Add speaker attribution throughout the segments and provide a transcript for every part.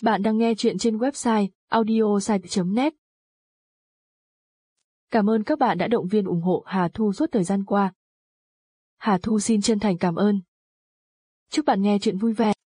Speaker 1: Bạn đang nghe chuyện trên website audiosite.net. Cảm ơn các bạn đã động viên ủng hộ Hà Thu suốt thời gian qua. Hà Thu xin chân thành cảm ơn. Chúc bạn nghe chuyện vui vẻ.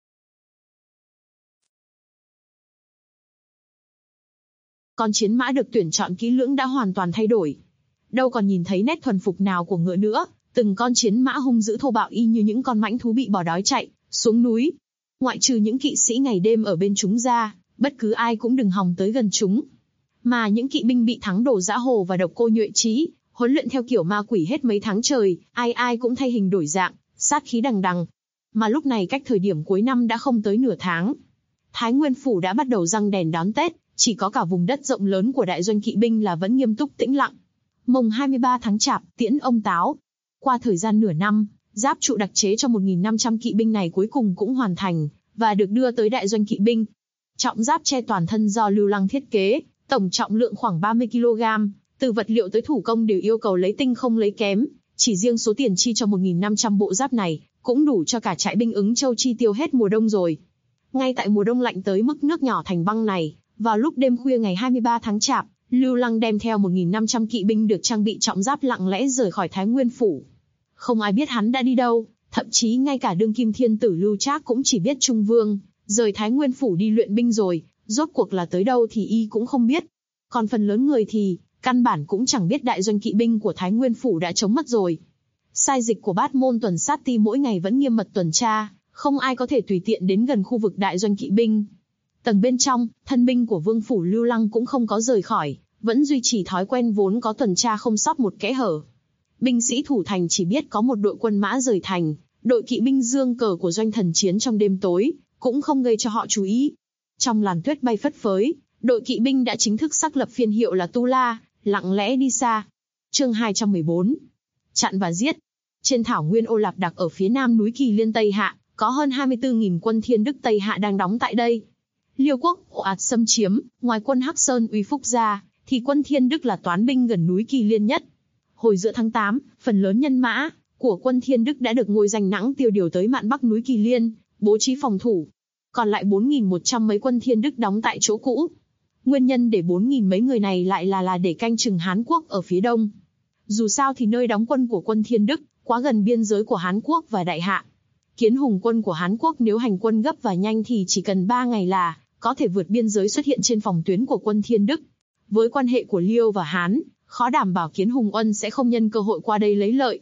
Speaker 2: Con chiến mã được tuyển chọn kỹ lưỡng đã hoàn toàn thay đổi. Đâu còn nhìn thấy nét thuần phục nào của ngựa nữa, từng con chiến mã hung dữ thô bạo y như những con mãnh thú bị bỏ đói chạy xuống núi. Ngoại trừ những kỵ sĩ ngày đêm ở bên chúng ra, bất cứ ai cũng đừng hòng tới gần chúng. Mà những kỵ binh bị thắng đổ dã hồ và độc cô nhuệ trí, huấn luyện theo kiểu ma quỷ hết mấy tháng trời, ai ai cũng thay hình đổi dạng, sát khí đằng đằng. Mà lúc này cách thời điểm cuối năm đã không tới nửa tháng. Thái Nguyên Phủ đã bắt đầu răng đèn đón Tết, chỉ có cả vùng đất rộng lớn của đại doanh kỵ binh là vẫn nghiêm túc tĩnh lặng. Mùng 23 tháng Chạp, tiễn ông Táo. Qua thời gian nửa năm, giáp trụ đặc chế cho 1.500 kỵ binh này cuối cùng cũng hoàn thành, và được đưa tới đại doanh kỵ binh. Trọng giáp che toàn thân do Lưu Lăng thiết kế, tổng trọng lượng khoảng 30 kg, từ vật liệu tới thủ công đều yêu cầu lấy tinh không lấy kém. Chỉ riêng số tiền chi cho 1.500 bộ giáp này, cũng đủ cho cả trại binh Ứng Châu chi tiêu hết mùa đông rồi. Ngay tại mùa đông lạnh tới mức nước nhỏ thành băng này, vào lúc đêm khuya ngày 23 tháng Chạp, Lưu Lăng đem theo 1.500 kỵ binh được trang bị trọng giáp lặng lẽ rời khỏi Thái Nguyên Phủ. Không ai biết hắn đã đi đâu, thậm chí ngay cả đương kim thiên tử Lưu Trác cũng chỉ biết Trung Vương rời Thái Nguyên Phủ đi luyện binh rồi, rốt cuộc là tới đâu thì y cũng không biết. Còn phần lớn người thì, căn bản cũng chẳng biết đại doanh kỵ binh của Thái Nguyên Phủ đã chống mất rồi. Sai dịch của Bát Môn tuần sát ti mỗi ngày vẫn nghiêm mật tuần tra, không ai có thể tùy tiện đến gần khu vực đại doanh kỵ binh. Tầng bên trong, thân binh của Vương Phủ Lưu Lăng cũng không có rời khỏi, vẫn duy trì thói quen vốn có tuần tra không sót một kẽ hở. Binh sĩ thủ thành chỉ biết có một đội quân mã rời thành, đội kỵ binh dương cờ của doanh thần chiến trong đêm tối, cũng không gây cho họ chú ý. Trong làn tuyết bay phất phới, đội kỵ binh đã chính thức xác lập phiên hiệu là Tu La, lặng lẽ đi xa. Chương 214. Chặn và giết. Trên thảo nguyên Ô Lạp Đặc ở phía nam núi Kỳ Liên Tây Hạ, có hơn 24.000 quân Thiên Đức Tây Hạ đang đóng tại đây. Liêu quốc ồ ạt xâm chiếm, ngoài quân Hắc Sơn uy phúc ra, thì quân Thiên Đức là toán binh gần núi Kỳ Liên nhất. Hồi giữa tháng 8, phần lớn nhân mã của quân Thiên Đức đã được Ngôi Danh Nãng Tiêu điều tới mạn bắc núi Kỳ Liên, bố trí phòng thủ. Còn lại 4.100 mấy quân Thiên Đức đóng tại chỗ cũ. Nguyên nhân để 4.000 mấy người này lại là để canh chừng Hán Quốc ở phía đông. Dù sao thì nơi đóng quân của quân Thiên Đức quá gần biên giới của Hán Quốc và Đại Hạ. Kiến hùng quân của Hán Quốc nếu hành quân gấp và nhanh thì chỉ cần 3 ngày là có thể vượt biên giới xuất hiện trên phòng tuyến của quân Thiên Đức. Với quan hệ của Liêu và Hán, khó đảm bảo Kiến Hùng Ân sẽ không nhân cơ hội qua đây lấy lợi.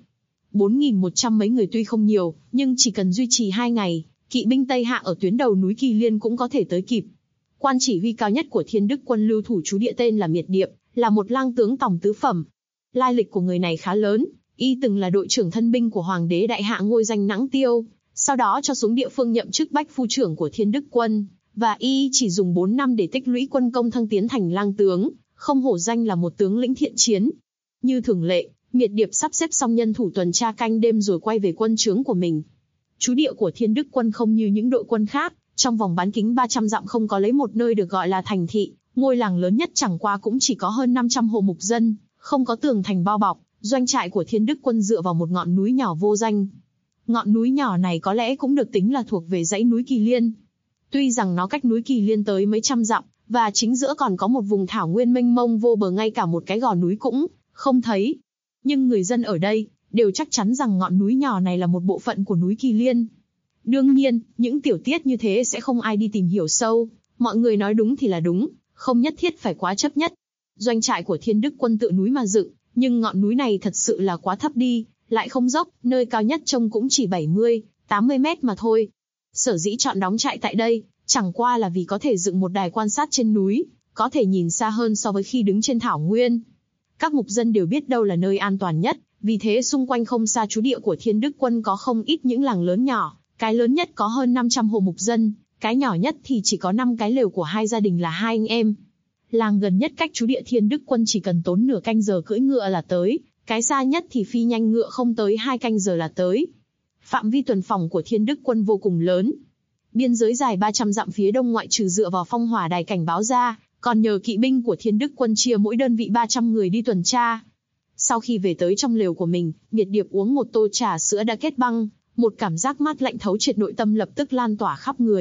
Speaker 2: 4.100 mấy người tuy không nhiều, nhưng chỉ cần duy trì 2 ngày, kỵ binh Tây Hạ ở tuyến đầu núi Kỳ Liên cũng có thể tới kịp. Quan chỉ huy cao nhất của Thiên Đức quân lưu thủ trú địa tên là Miệt Điệp, là một lang tướng tòng tứ phẩm. Lai lịch của người này khá lớn, y từng là đội trưởng thân binh của Hoàng đế Đại Hạ Ngôi Danh Nãng Tiêu, sau đó cho xuống địa phương nhậm chức bách phu trưởng của Thiên Đức quân, và y chỉ dùng 4 năm để tích lũy quân công thăng tiến thành lang tướng, không hổ danh là một tướng lĩnh thiện chiến. Như thường lệ, Miệt Điệp sắp xếp xong nhân thủ tuần tra canh đêm rồi quay về quân trướng của mình. Trú địa của Thiên Đức quân không như những đội quân khác, trong vòng bán kính 300 dặm không có lấy một nơi được gọi là thành thị, ngôi làng lớn nhất chẳng qua cũng chỉ có hơn 500 hộ mục dân, không có tường thành bao bọc. Doanh trại của Thiên Đức quân dựa vào một ngọn núi nhỏ vô danh. Ngọn núi nhỏ này có lẽ cũng được tính là thuộc về dãy núi Kỳ Liên. Tuy rằng nó cách núi Kỳ Liên tới mấy trăm dặm, và chính giữa còn có một vùng thảo nguyên mênh mông vô bờ, ngay cả một cái gò núi cũng không thấy. Nhưng người dân ở đây đều chắc chắn rằng ngọn núi nhỏ này là một bộ phận của núi Kỳ Liên. Đương nhiên, những tiểu tiết như thế sẽ không ai đi tìm hiểu sâu, mọi người nói đúng thì là đúng, không nhất thiết phải quá chấp nhất. Doanh trại của Thiên Đức quân tựa núi mà dựng, nhưng ngọn núi này thật sự là quá thấp đi, lại không dốc, nơi cao nhất trông cũng chỉ 70, 80 mét mà thôi. Sở dĩ chọn đóng trại tại đây, chẳng qua là vì có thể dựng một đài quan sát trên núi, có thể nhìn xa hơn so với khi đứng trên thảo nguyên. Các mục dân đều biết đâu là nơi an toàn nhất, vì thế xung quanh không xa trú địa của Thiên Đức quân có không ít những làng lớn nhỏ, cái lớn nhất có hơn 500 hộ mục dân, cái nhỏ nhất thì chỉ có 5 cái lều của 2 gia đình là 2 anh em. Làng gần nhất cách trú địa Thiên Đức quân chỉ cần tốn nửa canh giờ cưỡi ngựa là tới, cái xa nhất thì phi nhanh ngựa không tới 2 canh giờ là tới. Phạm vi tuần phòng của Thiên Đức quân vô cùng lớn. Biên giới dài 300 dặm phía đông ngoại trừ dựa vào phong hỏa đài cảnh báo ra, còn nhờ kỵ binh của Thiên Đức quân chia mỗi đơn vị 300 người đi tuần tra. Sau khi về tới trong lều của mình, Miệt Điệp uống một tô trà sữa đã kết băng, một cảm giác mát lạnh thấu triệt nội tâm lập tức lan tỏa khắp người,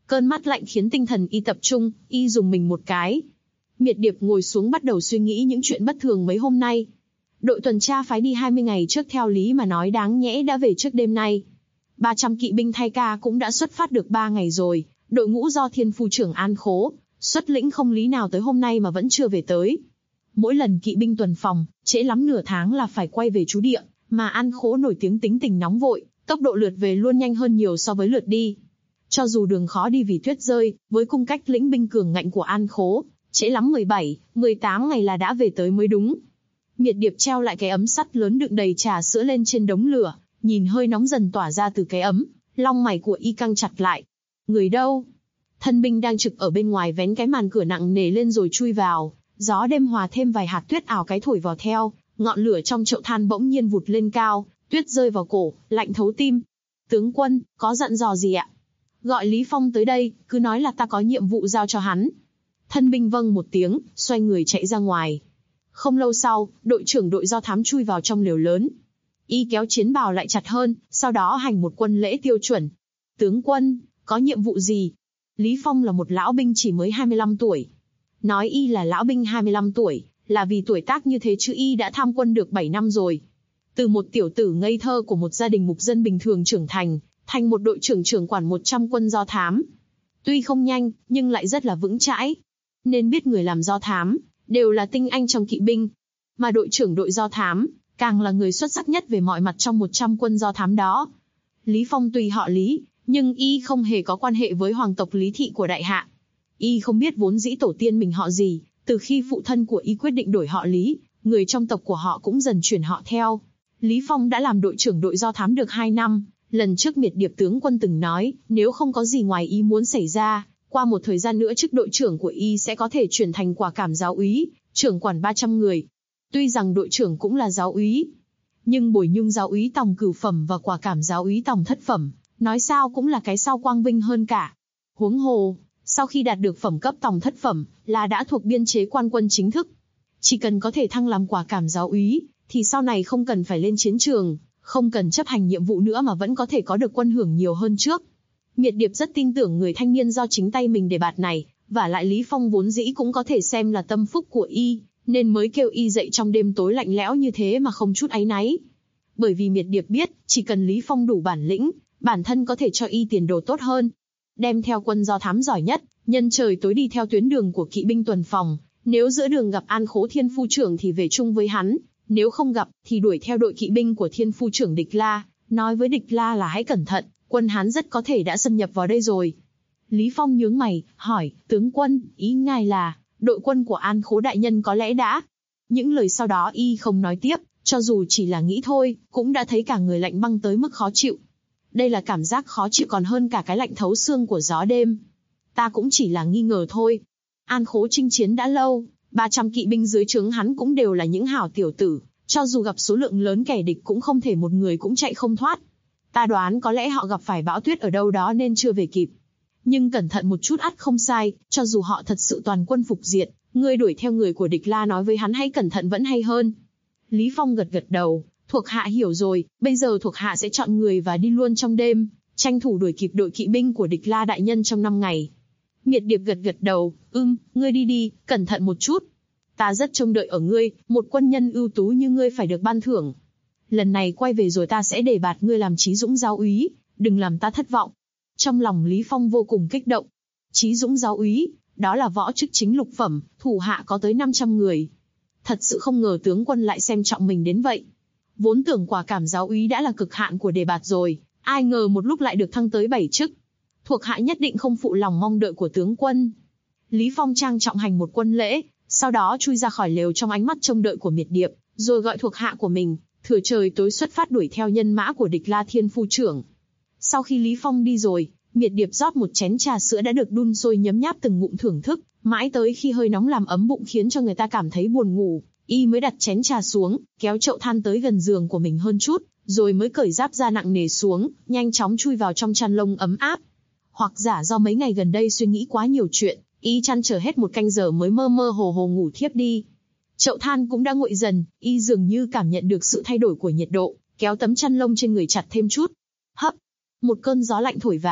Speaker 2: Cơn mát lạnh khiến tinh thần y tập trung, y dùng mình một cái. Miệt Điệp ngồi xuống bắt đầu suy nghĩ những chuyện bất thường mấy hôm nay. Đội tuần tra phái đi 20 ngày trước theo lý mà nói đáng nhẽ đã về trước đêm nay. 300 kỵ binh thay ca cũng đã xuất phát được 3 ngày rồi, đội ngũ do Thiên Phu trưởng An Khố xuất lĩnh không lý nào tới hôm nay mà vẫn chưa về tới. Mỗi lần kỵ binh tuần phòng, trễ lắm nửa tháng là phải quay về trú địa, mà An Khố nổi tiếng tính tình nóng vội, tốc độ lượt về luôn nhanh hơn nhiều so với lượt đi. Cho dù đường khó đi vì tuyết rơi, với cung cách lĩnh binh cường ngạnh của An Khố, trễ lắm 17, 18 ngày là đã về tới mới đúng. Miệt Điệp treo lại cái ấm sắt lớn đựng đầy trà sữa lên trên đống lửa, nhìn hơi nóng dần tỏa ra từ cái ấm, lông mày của y căng chặt lại. Người đâu? Thân binh đang trực ở bên ngoài vén cái màn cửa nặng nề lên rồi chui vào, gió đêm hòa thêm vài hạt tuyết ảo cái thổi vào theo, ngọn lửa trong chậu than bỗng nhiên vụt lên cao, tuyết rơi vào cổ, lạnh thấu tim. Tướng quân, có dặn dò gì ạ? Gọi Lý Phong tới đây, cứ nói là ta có nhiệm vụ giao cho hắn. Thân binh vâng một tiếng, xoay người chạy ra ngoài. Không lâu sau, đội trưởng đội do thám chui vào trong lều lớn. Y kéo chiến bào lại chặt hơn, sau đó hành một quân lễ tiêu chuẩn. Tướng quân, có nhiệm vụ gì? Lý Phong là một lão binh chỉ mới 25 tuổi. Nói y là lão binh 25 tuổi, là vì tuổi tác như thế chứ y đã tham quân được 7 năm rồi. Từ một tiểu tử ngây thơ của một gia đình mục dân bình thường trưởng thành một đội trưởng trưởng quản 100 quân do thám. Tuy không nhanh, nhưng lại rất là vững chãi. Nên biết người làm do thám, đều là tinh anh trong kỵ binh. Mà đội trưởng đội do thám, càng là người xuất sắc nhất về mọi mặt trong 100 quân do thám đó. Lý Phong tuy họ Lý, nhưng y không hề có quan hệ với hoàng tộc Lý Thị của Đại Hạ. Y không biết vốn dĩ tổ tiên mình họ gì, từ khi phụ thân của y quyết định đổi họ Lý, người trong tộc của họ cũng dần chuyển họ theo. Lý Phong đã làm đội trưởng đội do thám được 2 năm, lần trước Miệt Điệp tướng quân từng nói, nếu không có gì ngoài ý muốn xảy ra, qua một thời gian nữa chức đội trưởng của y sẽ có thể chuyển thành quả cảm giáo úy, trưởng quản 300 người. Tuy rằng đội trưởng cũng là giáo úy, nhưng bồi nhung giáo úy tòng cửu phẩm và quả cảm giáo úy tòng thất phẩm, nói sao cũng là cái sau quang vinh hơn cả. Huống hồ, sau khi đạt được phẩm cấp tòng thất phẩm, là đã thuộc biên chế quan quân chính thức. Chỉ cần có thể thăng làm quả cảm giáo úy, thì sau này không cần phải lên chiến trường, không cần chấp hành nhiệm vụ nữa mà vẫn có thể có được quân hưởng nhiều hơn trước. Miệt Điệp rất tin tưởng người thanh niên do chính tay mình đề bạt này, và lại Lý Phong vốn dĩ cũng có thể xem là tâm phúc của y, nên mới kêu y dậy trong đêm tối lạnh lẽo như thế mà không chút áy náy. Bởi vì Miệt Điệp biết, chỉ cần Lý Phong đủ bản lĩnh, bản thân có thể cho y tiền đồ tốt hơn. Đem theo quân do thám giỏi nhất, nhân trời tối đi theo tuyến đường của kỵ binh tuần phòng, nếu giữa đường gặp An Khố Thiên Phu trưởng thì về chung với hắn, nếu không gặp thì đuổi theo đội kỵ binh của Thiên Phu trưởng Địch La, nói với Địch La là hãy cẩn thận, quân Hán rất có thể đã xâm nhập vào đây rồi. Lý Phong nhướng mày, hỏi, tướng quân, ý ngài là, đội quân của An Khố đại nhân có lẽ đã... Những lời sau đó y không nói tiếp, cho dù chỉ là nghĩ thôi, cũng đã thấy cả người lạnh băng tới mức khó chịu. Đây là cảm giác khó chịu còn hơn cả cái lạnh thấu xương của gió đêm. Ta cũng chỉ là nghi ngờ thôi. An Khố chinh chiến đã lâu, 300 kỵ binh dưới trướng hắn cũng đều là những hảo tiểu tử, cho dù gặp số lượng lớn kẻ địch cũng không thể một người cũng chạy không thoát. Ta đoán có lẽ họ gặp phải bão tuyết ở đâu đó nên chưa về kịp. Nhưng cẩn thận một chút ắt không sai, cho dù họ thật sự toàn quân phục diệt, ngươi đuổi theo người của Địch La nói với hắn hãy cẩn thận vẫn hay hơn. Lý Phong gật gật đầu, thuộc hạ hiểu rồi, bây giờ thuộc hạ sẽ chọn người và đi luôn trong đêm, tranh thủ đuổi kịp đội kỵ binh của Địch La đại nhân trong 5 ngày. Miệt Điệp gật gật đầu, ngươi đi đi, cẩn thận một chút. Ta rất trông đợi ở ngươi, một quân nhân ưu tú như ngươi phải được ban thưởng. Lần này quay về rồi ta sẽ đề bạt ngươi làm Chí Dũng giáo úy, đừng làm ta thất vọng. Trong lòng Lý Phong vô cùng kích động. Chí Dũng giáo úy, đó là võ chức chính lục phẩm, thủ hạ có tới 500 người. Thật sự không ngờ tướng quân lại xem trọng mình đến vậy. Vốn tưởng quả cảm giáo úy đã là cực hạn của đề bạt rồi, ai ngờ một lúc lại được thăng tới 7 chức. Thuộc hạ nhất định không phụ lòng mong đợi của tướng quân. Lý Phong trang trọng hành một quân lễ, sau đó chui ra khỏi lều trong ánh mắt trông đợi của Miệt Điệp, rồi gọi thuộc hạ của mình, thừa trời tối xuất phát đuổi theo nhân mã của Địch La Thiên Phu trưởng. Sau khi Lý Phong đi rồi, Miệt Điệp rót một chén trà sữa đã được đun sôi nhấm nháp từng ngụm thưởng thức, mãi tới khi hơi nóng làm ấm bụng khiến cho người ta cảm thấy buồn ngủ, y mới đặt chén trà xuống, kéo chậu than tới gần giường của mình hơn chút, rồi mới cởi giáp da nặng nề xuống, nhanh chóng chui vào trong chăn lông ấm áp. Hoặc giả do mấy ngày gần đây suy nghĩ quá nhiều chuyện, y chăn chờ hết một canh giờ mới mơ mơ hồ hồ ngủ thiếp đi. Chậu than cũng đã nguội dần, y dường như cảm nhận được sự thay đổi của nhiệt độ, kéo tấm chăn lông trên người chặt thêm chút. Hấp, một cơn gió lạnh thổi vào,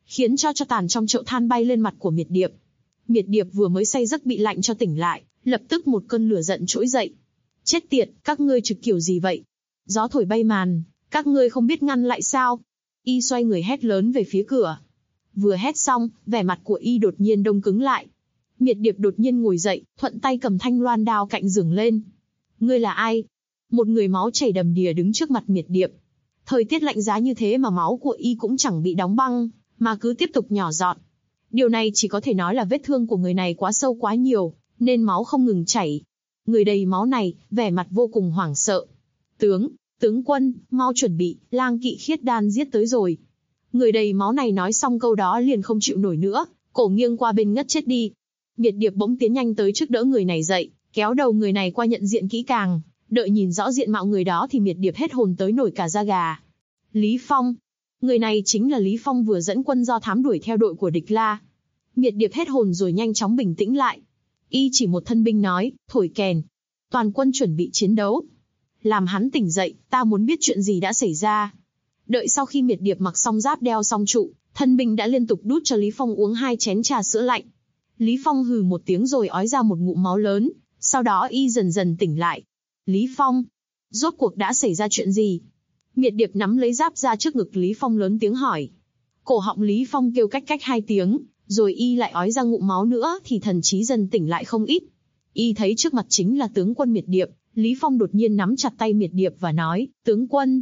Speaker 2: khiến cho tàn trong chậu than bay lên mặt của Miệt Điệp. Miệt Điệp vừa mới say giấc bị lạnh cho tỉnh lại, lập tức một cơn lửa giận trỗi dậy. Chết tiệt, các ngươi trực kiểu gì vậy? Gió thổi bay màn, các ngươi không biết ngăn lại sao? Y xoay người hét lớn về phía cửa. Vừa hét xong, vẻ mặt của Y đột nhiên đông cứng lại. Miệt Điệp đột nhiên ngồi dậy, thuận tay cầm thanh loan đao cạnh giường lên. Ngươi là ai? Một người máu chảy đầm đìa đứng trước mặt Miệt Điệp. Thời tiết lạnh giá như thế mà máu của Y cũng chẳng bị đóng băng, mà cứ tiếp tục nhỏ giọt. Điều này chỉ có thể nói là vết thương của người này quá sâu quá nhiều, nên máu không ngừng chảy. Người đầy máu này, vẻ mặt vô cùng hoảng sợ. Tướng quân, mau chuẩn bị, lang kỵ khiết đan giết tới rồi. Người đầy máu này nói xong câu đó liền không chịu nổi nữa, cổ nghiêng qua bên ngất chết đi. Miệt Điệp bỗng tiến nhanh tới trước đỡ người này dậy, kéo đầu người này qua nhận diện kỹ càng. Đợi nhìn rõ diện mạo người đó thì Miệt Điệp hết hồn tới nổi cả da gà. Lý Phong. Người này chính là Lý Phong vừa dẫn quân do thám đuổi theo đội của địch La. Miệt Điệp hết hồn rồi nhanh chóng bình tĩnh lại. Y chỉ một thân binh nói, thổi kèn. Toàn quân chuẩn bị chiến đấu. Làm hắn tỉnh dậy, ta muốn biết chuyện gì đã xảy ra. Đợi sau khi Miệt Điệp mặc xong giáp đeo xong trụ, thân binh đã liên tục đút cho Lý Phong uống 2 chén trà sữa lạnh. Lý Phong hừ một tiếng rồi ói ra một ngụm máu lớn, sau đó Y dần dần tỉnh lại. Lý Phong, rốt cuộc đã xảy ra chuyện gì? Miệt Điệp nắm lấy giáp ra trước ngực Lý Phong lớn tiếng hỏi. Cổ họng Lý Phong kêu cách 2 tiếng, rồi Y lại ói ra ngụm máu nữa thì thần trí dần tỉnh lại không ít. Y thấy trước mặt chính là tướng quân Miệt Điệp, Lý Phong đột nhiên nắm chặt tay Miệt Điệp và nói, tướng quân,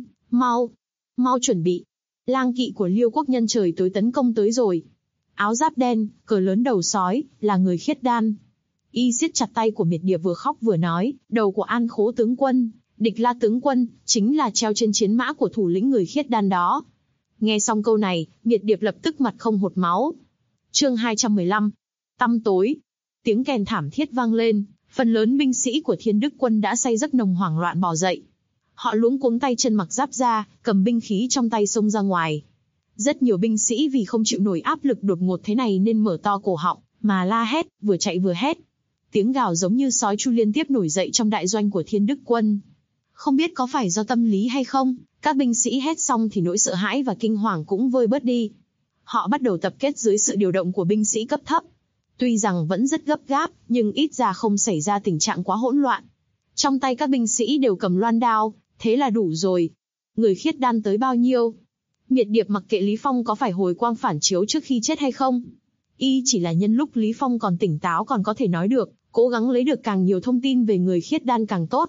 Speaker 2: mau chuẩn bị. Lang kỵ của Liêu quốc nhân trời tối tấn công tới rồi. Áo giáp đen, cờ lớn đầu sói, là người khiết đan. Y siết chặt tay của Miệt Điệp vừa khóc vừa nói, đầu của An Khố tướng quân, địch La tướng quân, chính là treo trên chiến mã của thủ lĩnh người khiết đan đó. Nghe xong câu này, Miệt Điệp lập tức mặt không hột máu. Chương 215. Tăm tối. Tiếng kèn thảm thiết vang lên, phần lớn binh sĩ của Thiên Đức quân đã say giấc nồng hoảng loạn bò dậy. Họ luống cuống tay chân mặc giáp ra, cầm binh khí trong tay xông ra ngoài. Rất nhiều binh sĩ vì không chịu nổi áp lực đột ngột thế này nên mở to cổ họng, mà la hét, vừa chạy vừa hét. Tiếng gào giống như sói chu liên tiếp nổi dậy trong đại doanh của Thiên Đức quân. Không biết có phải do tâm lý hay không, các binh sĩ hét xong thì nỗi sợ hãi và kinh hoàng cũng vơi bớt đi. Họ bắt đầu tập kết dưới sự điều động của binh sĩ cấp thấp. Tuy rằng vẫn rất gấp gáp, nhưng ít ra không xảy ra tình trạng quá hỗn loạn. Trong tay các binh sĩ đều cầm loan đao, thế là đủ rồi. Người khiết đan tới bao nhiêu? Miệt Điệp mặc kệ Lý Phong có phải hồi quang phản chiếu trước khi chết hay không. Y chỉ là nhân lúc Lý Phong còn tỉnh táo còn có thể nói được, cố gắng lấy được càng nhiều thông tin về người khiết đan càng tốt.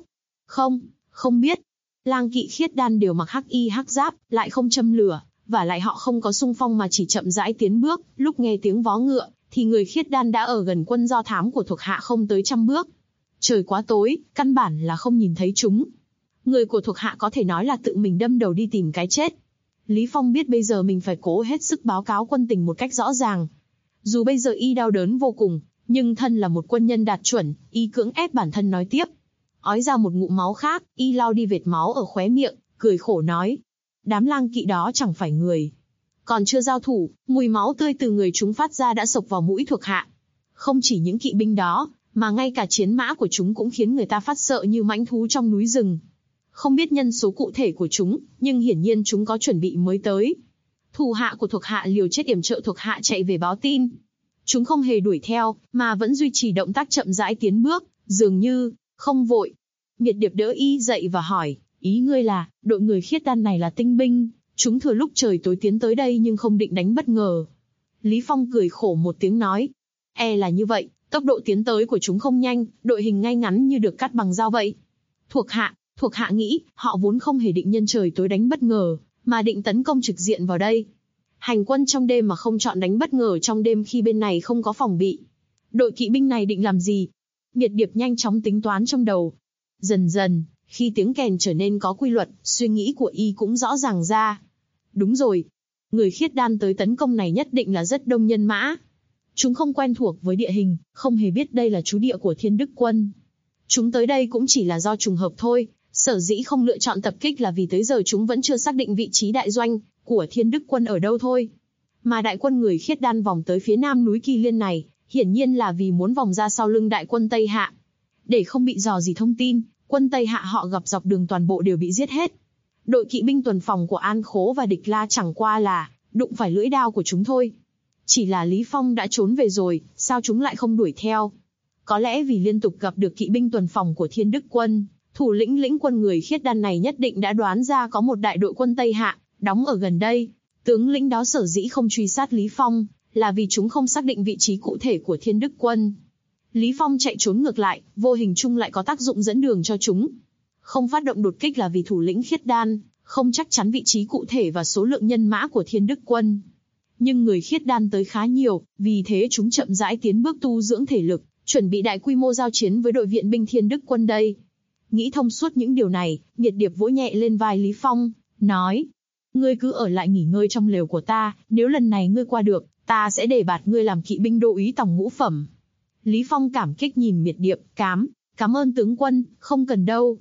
Speaker 2: Không biết. Lang kỵ khiết đan đều mặc hắc y hắc giáp, lại không châm lửa, và lại họ không có xung phong mà chỉ chậm rãi tiến bước. Lúc nghe tiếng vó ngựa, thì người khiết đan đã ở gần quân do thám của thuộc hạ không tới 100 bước. Trời quá tối, căn bản là không nhìn thấy chúng. Người của thuộc hạ có thể nói là tự mình đâm đầu đi tìm cái chết. Lý Phong biết bây giờ mình phải cố hết sức báo cáo quân tình một cách rõ ràng. Dù bây giờ Y đau đớn vô cùng, nhưng thân là một quân nhân đạt chuẩn, Y cưỡng ép bản thân nói tiếp. Ói ra một ngụm máu khác, Y lau đi vệt máu ở khóe miệng, cười khổ nói. Đám lang kỵ đó chẳng phải người. Còn chưa giao thủ, mùi máu tươi từ người chúng phát ra đã xộc vào mũi thuộc hạ. Không chỉ những kỵ binh đó, mà ngay cả chiến mã của chúng cũng khiến người ta phát sợ như mãnh thú trong núi rừng. Không biết nhân số cụ thể của chúng, nhưng hiển nhiên chúng có chuẩn bị mới tới. Thủ hạ của thuộc hạ liều chết yểm trợ thuộc hạ chạy về báo tin. Chúng không hề đuổi theo, mà vẫn duy trì động tác chậm rãi tiến bước, dường như không vội. Miệt Điệp đỡ Y dậy và hỏi, ý ngươi là, đội người khiết đan này là tinh binh, chúng thừa lúc trời tối tiến tới đây nhưng không định đánh bất ngờ. Lý Phong cười khổ một tiếng nói, là như vậy, tốc độ tiến tới của chúng không nhanh, đội hình ngay ngắn như được cắt bằng dao vậy. Thuộc hạ nghĩ, họ vốn không hề định nhân trời tối đánh bất ngờ, mà định tấn công trực diện vào đây. Hành quân trong đêm mà không chọn đánh bất ngờ trong đêm khi bên này không có phòng bị. Đội kỵ binh này định làm gì? Miệt Điệp nhanh chóng tính toán trong đầu. Dần dần, khi tiếng kèn trở nên có quy luật, suy nghĩ của Y cũng rõ ràng ra. Đúng rồi, người khiết đan tới tấn công này nhất định là rất đông nhân mã. Chúng không quen thuộc với địa hình, không hề biết đây là trú địa của Thiên Đức quân. Chúng tới đây cũng chỉ là do trùng hợp thôi, sở dĩ không lựa chọn tập kích là vì tới giờ chúng vẫn chưa xác định vị trí đại doanh của Thiên Đức quân ở đâu thôi. Mà đại quân người khiết đan vòng tới phía nam núi Kỳ Liên này, hiển nhiên là vì muốn vòng ra sau lưng đại quân Tây Hạ. Để không bị dò dỉ thông tin, quân Tây Hạ họ gặp dọc đường toàn bộ đều bị giết hết. Đội kỵ binh tuần phòng của An Khố và địch La chẳng qua là đụng phải lưỡi đao của chúng thôi. Chỉ là Lý Phong đã trốn về rồi, sao chúng lại không đuổi theo? Có lẽ vì liên tục gặp được kỵ binh tuần phòng của Thiên Đức quân, thủ lĩnh quân người khiết đan này nhất định đã đoán ra có một đại đội quân Tây Hạ, đóng ở gần đây. Tướng lĩnh đó sở dĩ không truy sát Lý Phong, là vì chúng không xác định vị trí cụ thể của Thiên Đức quân. Lý Phong chạy trốn ngược lại, vô hình chung lại có tác dụng dẫn đường cho chúng. Không phát động đột kích là vì thủ lĩnh khiết đan không chắc chắn vị trí cụ thể và số lượng nhân mã của Thiên Đức quân. Nhưng người khiết đan tới khá nhiều, vì thế chúng chậm rãi tiến bước tu dưỡng thể lực, chuẩn bị đại quy mô giao chiến với đội viện binh Thiên Đức quân đây. Nghĩ thông suốt những điều này, Miệt Điệp vỗ nhẹ lên vai Lý Phong, nói: ngươi cứ ở lại nghỉ ngơi trong lều của ta, nếu lần này ngươi qua được, ta sẽ đề bạt ngươi làm kỵ binh đô úy tòng ngũ phẩm. Lý Phong cảm kích nhìn Miệt Điệp, cảm ơn tướng quân, không cần đâu.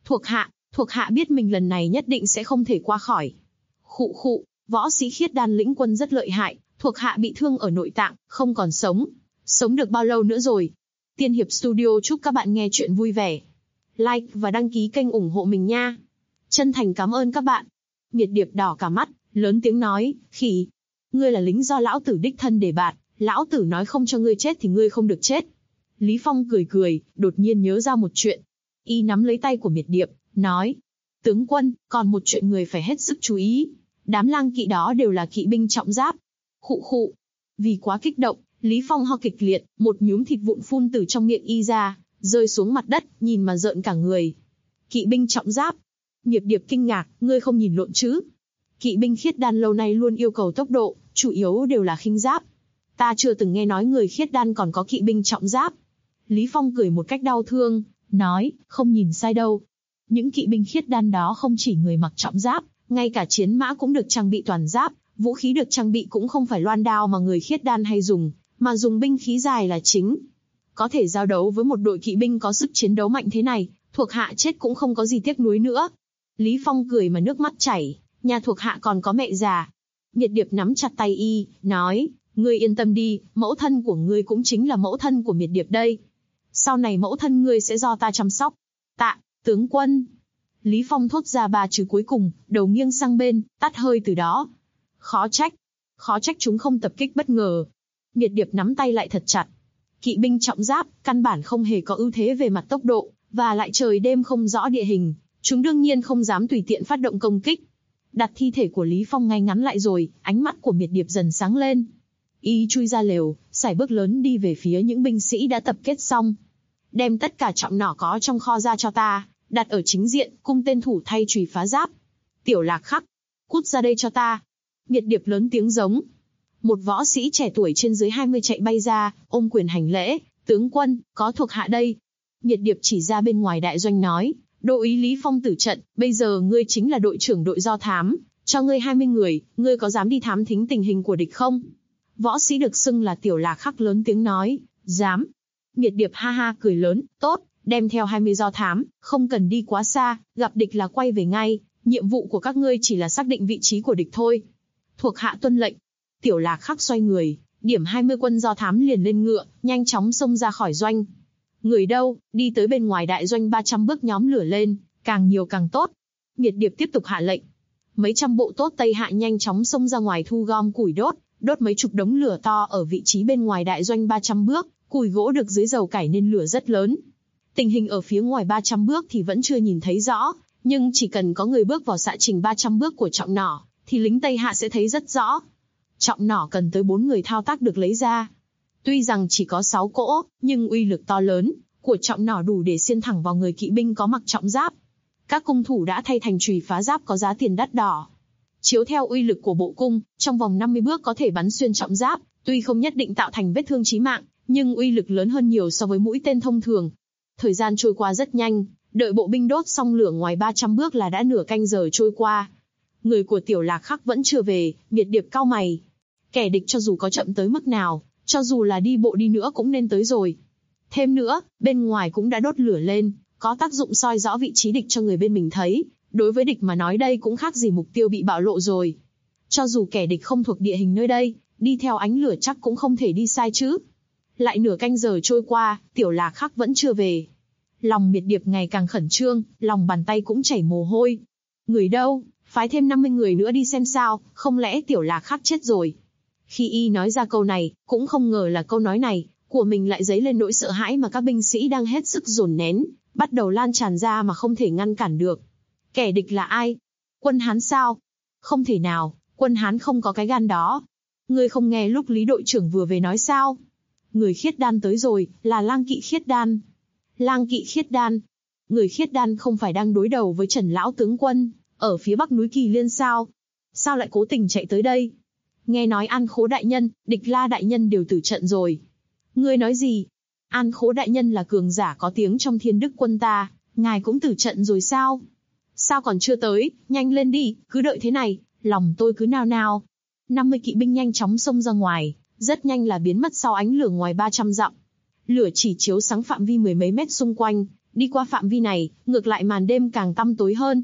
Speaker 2: Thuộc hạ biết mình lần này nhất định sẽ không thể qua khỏi. Khụ, võ sĩ khiết đan lĩnh quân rất lợi hại, thuộc hạ bị thương ở nội tạng, không còn sống. Sống được bao lâu nữa rồi? Tiên Hiệp Studio chúc các bạn nghe chuyện vui vẻ. Like và đăng ký kênh ủng hộ mình nha. Chân thành cảm ơn các bạn. Miệt Điệp đỏ cả mắt, lớn tiếng nói: khỉ, ngươi là lính do lão tử đích thân đề bạt, lão tử nói không cho ngươi chết thì ngươi không được chết. Lý Phong cười, đột nhiên nhớ ra một chuyện. Y nắm lấy tay của Miệt Điệp, nói: tướng quân, còn một chuyện người phải hết sức chú ý. Đám lang kỵ đó đều là kỵ binh trọng giáp. Khụ. Vì quá kích động, Lý Phong ho kịch liệt, một nhúm thịt vụn phun từ trong miệng y ra, rơi xuống mặt đất, nhìn mà rợn cả người. Kỵ binh trọng giáp. Miệt Điệp kinh ngạc: ngươi không nhìn lộn chứ? Kỵ binh khiết đan lâu nay luôn yêu cầu tốc độ, chủ yếu đều là khinh giáp. Ta chưa từng nghe nói người khiết đan còn có kỵ binh trọng giáp. Lý Phong cười một cách đau thương, nói: không nhìn sai đâu. Những kỵ binh khiết đan đó không chỉ người mặc trọng giáp, ngay cả chiến mã cũng được trang bị toàn giáp, vũ khí được trang bị cũng không phải loan đao mà người khiết đan hay dùng, mà dùng binh khí dài là chính. Có thể giao đấu với một đội kỵ binh có sức chiến đấu mạnh thế này, thuộc hạ chết cũng không có gì tiếc nuối nữa. Lý Phong cười mà nước mắt chảy, nhà thuộc hạ còn có mẹ già. Miệt Điệp nắm chặt tay y, nói: ngươi yên tâm đi, mẫu thân của ngươi cũng chính là mẫu thân của Miệt Điệp đây. Sau này mẫu thân ngươi sẽ do ta chăm sóc. Tạ, tướng quân. Lý Phong thốt ra ba chữ cuối cùng, đầu nghiêng sang bên, tắt hơi từ đó. Khó trách chúng không tập kích bất ngờ. Miệt Điệp nắm tay lại thật chặt. Kỵ binh trọng giáp, căn bản không hề có ưu thế về mặt tốc độ, và lại trời đêm không rõ địa hình, chúng đương nhiên không dám tùy tiện phát động công kích. Đặt thi thể của Lý Phong ngay ngắn lại rồi, ánh mắt của Miệt Điệp dần sáng lên. Y chui ra lều, sải bước lớn đi về phía những binh sĩ đã tập kết xong. Đem tất cả trọng nỏ có trong kho ra cho ta, đặt ở chính diện, cung tên thủ thay chùy phá giáp. Tiểu Lạc Khắc, cút ra đây cho ta. Miệt Điệp lớn tiếng giống. Một võ sĩ trẻ tuổi trên dưới 20 chạy bay ra, ôm quyền hành lễ: tướng quân, có thuộc hạ đây. Miệt Điệp chỉ ra bên ngoài đại doanh nói: đô úy Lý Phong tử trận, bây giờ ngươi chính là đội trưởng đội do thám, cho ngươi 20 người, ngươi có dám đi thám thính tình hình của địch không? Võ sĩ được xưng là Tiểu Lạc Khắc lớn tiếng nói: dám. Miệt Điệp ha ha cười lớn: tốt, đem theo 20 do thám, không cần đi quá xa, gặp địch là quay về ngay, nhiệm vụ của các ngươi chỉ là xác định vị trí của địch thôi. Thuộc hạ tuân lệnh. Tiểu Lạc Khắc xoay người, điểm 20 quân do thám liền lên ngựa, nhanh chóng xông ra khỏi doanh. Người đâu, đi tới bên ngoài đại doanh 300 bước nhóm lửa lên, càng nhiều càng tốt. Miệt Điệp tiếp tục hạ lệnh. Mấy trăm bộ tốt Tây Hạ nhanh chóng xông ra ngoài thu gom củi đốt mấy chục đống lửa to ở vị trí bên ngoài đại doanh 300 bước, củi gỗ được dưới dầu cải nên lửa rất lớn. Tình hình ở phía ngoài 300 bước thì vẫn chưa nhìn thấy rõ, nhưng chỉ cần có người bước vào xạ trình 300 bước của trọng nỏ, thì lính Tây Hạ sẽ thấy rất rõ. Trọng nỏ cần tới 4 người thao tác được lấy ra. Tuy rằng chỉ có 6 cỗ, nhưng uy lực to lớn của trọng nỏ đủ để xiên thẳng vào người kỵ binh có mặc trọng giáp. Các cung thủ đã thay thành chùy phá giáp có giá tiền đắt đỏ. Chiếu theo uy lực của bộ cung, trong vòng 50 bước có thể bắn xuyên trọng giáp, tuy không nhất định tạo thành vết thương chí mạng, nhưng uy lực lớn hơn nhiều so với mũi tên thông thường. Thời gian trôi qua rất nhanh, đợi bộ binh đốt xong lửa ngoài 300 bước là đã nửa canh giờ trôi qua. Người của Tiểu Lạc Khắc vẫn chưa về, Miệt Điệp cau mày. Kẻ địch cho dù có chậm tới mức nào, cho dù là đi bộ đi nữa cũng nên tới rồi. Thêm nữa, bên ngoài cũng đã đốt lửa lên, có tác dụng soi rõ vị trí địch cho người bên mình thấy. Đối với địch mà nói đây cũng khác gì mục tiêu bị bạo lộ rồi. Cho dù kẻ địch không thuộc địa hình nơi đây, đi theo ánh lửa chắc cũng không thể đi sai chứ. Lại nửa canh giờ trôi qua, Tiểu Lạc Khắc vẫn chưa về. Lòng Miệt Điệp ngày càng khẩn trương, lòng bàn tay cũng chảy mồ hôi. Người đâu? phái thêm 50 người nữa đi xem sao, không lẽ Tiểu Lạc Khắc chết rồi. Khi y nói ra câu này, cũng không ngờ là câu nói này của mình lại dấy lên nỗi sợ hãi mà các binh sĩ đang hết sức dồn nén, bắt đầu lan tràn ra mà không thể ngăn cản được. Kẻ địch là ai? Quân Hán sao? Không thể nào, quân Hán không có cái gan đó. Ngươi không nghe lúc Lý đội trưởng vừa về nói sao? Người Khiết Đan tới rồi, là Lang Kỵ Khiết Đan. Lang Kỵ Khiết Đan. Người Khiết Đan không phải đang đối đầu với Trần lão tướng quân ở phía bắc núi Kỳ Liên sao? Sao lại cố tình chạy tới đây? Nghe nói An Khố đại nhân, Địch La đại nhân đều tử trận rồi. Ngươi nói gì? An Khố đại nhân là cường giả có tiếng trong Thiên Đức quân ta, ngài cũng tử trận rồi sao? Sao còn chưa tới, nhanh lên đi, cứ đợi thế này, lòng tôi cứ nao nao. 50 kỵ binh nhanh chóng xông ra ngoài, rất nhanh là biến mất sau ánh lửa ngoài 300 dặm. Lửa chỉ chiếu sáng phạm vi mười mấy mét xung quanh, đi qua phạm vi này, ngược lại màn đêm càng tăm tối hơn.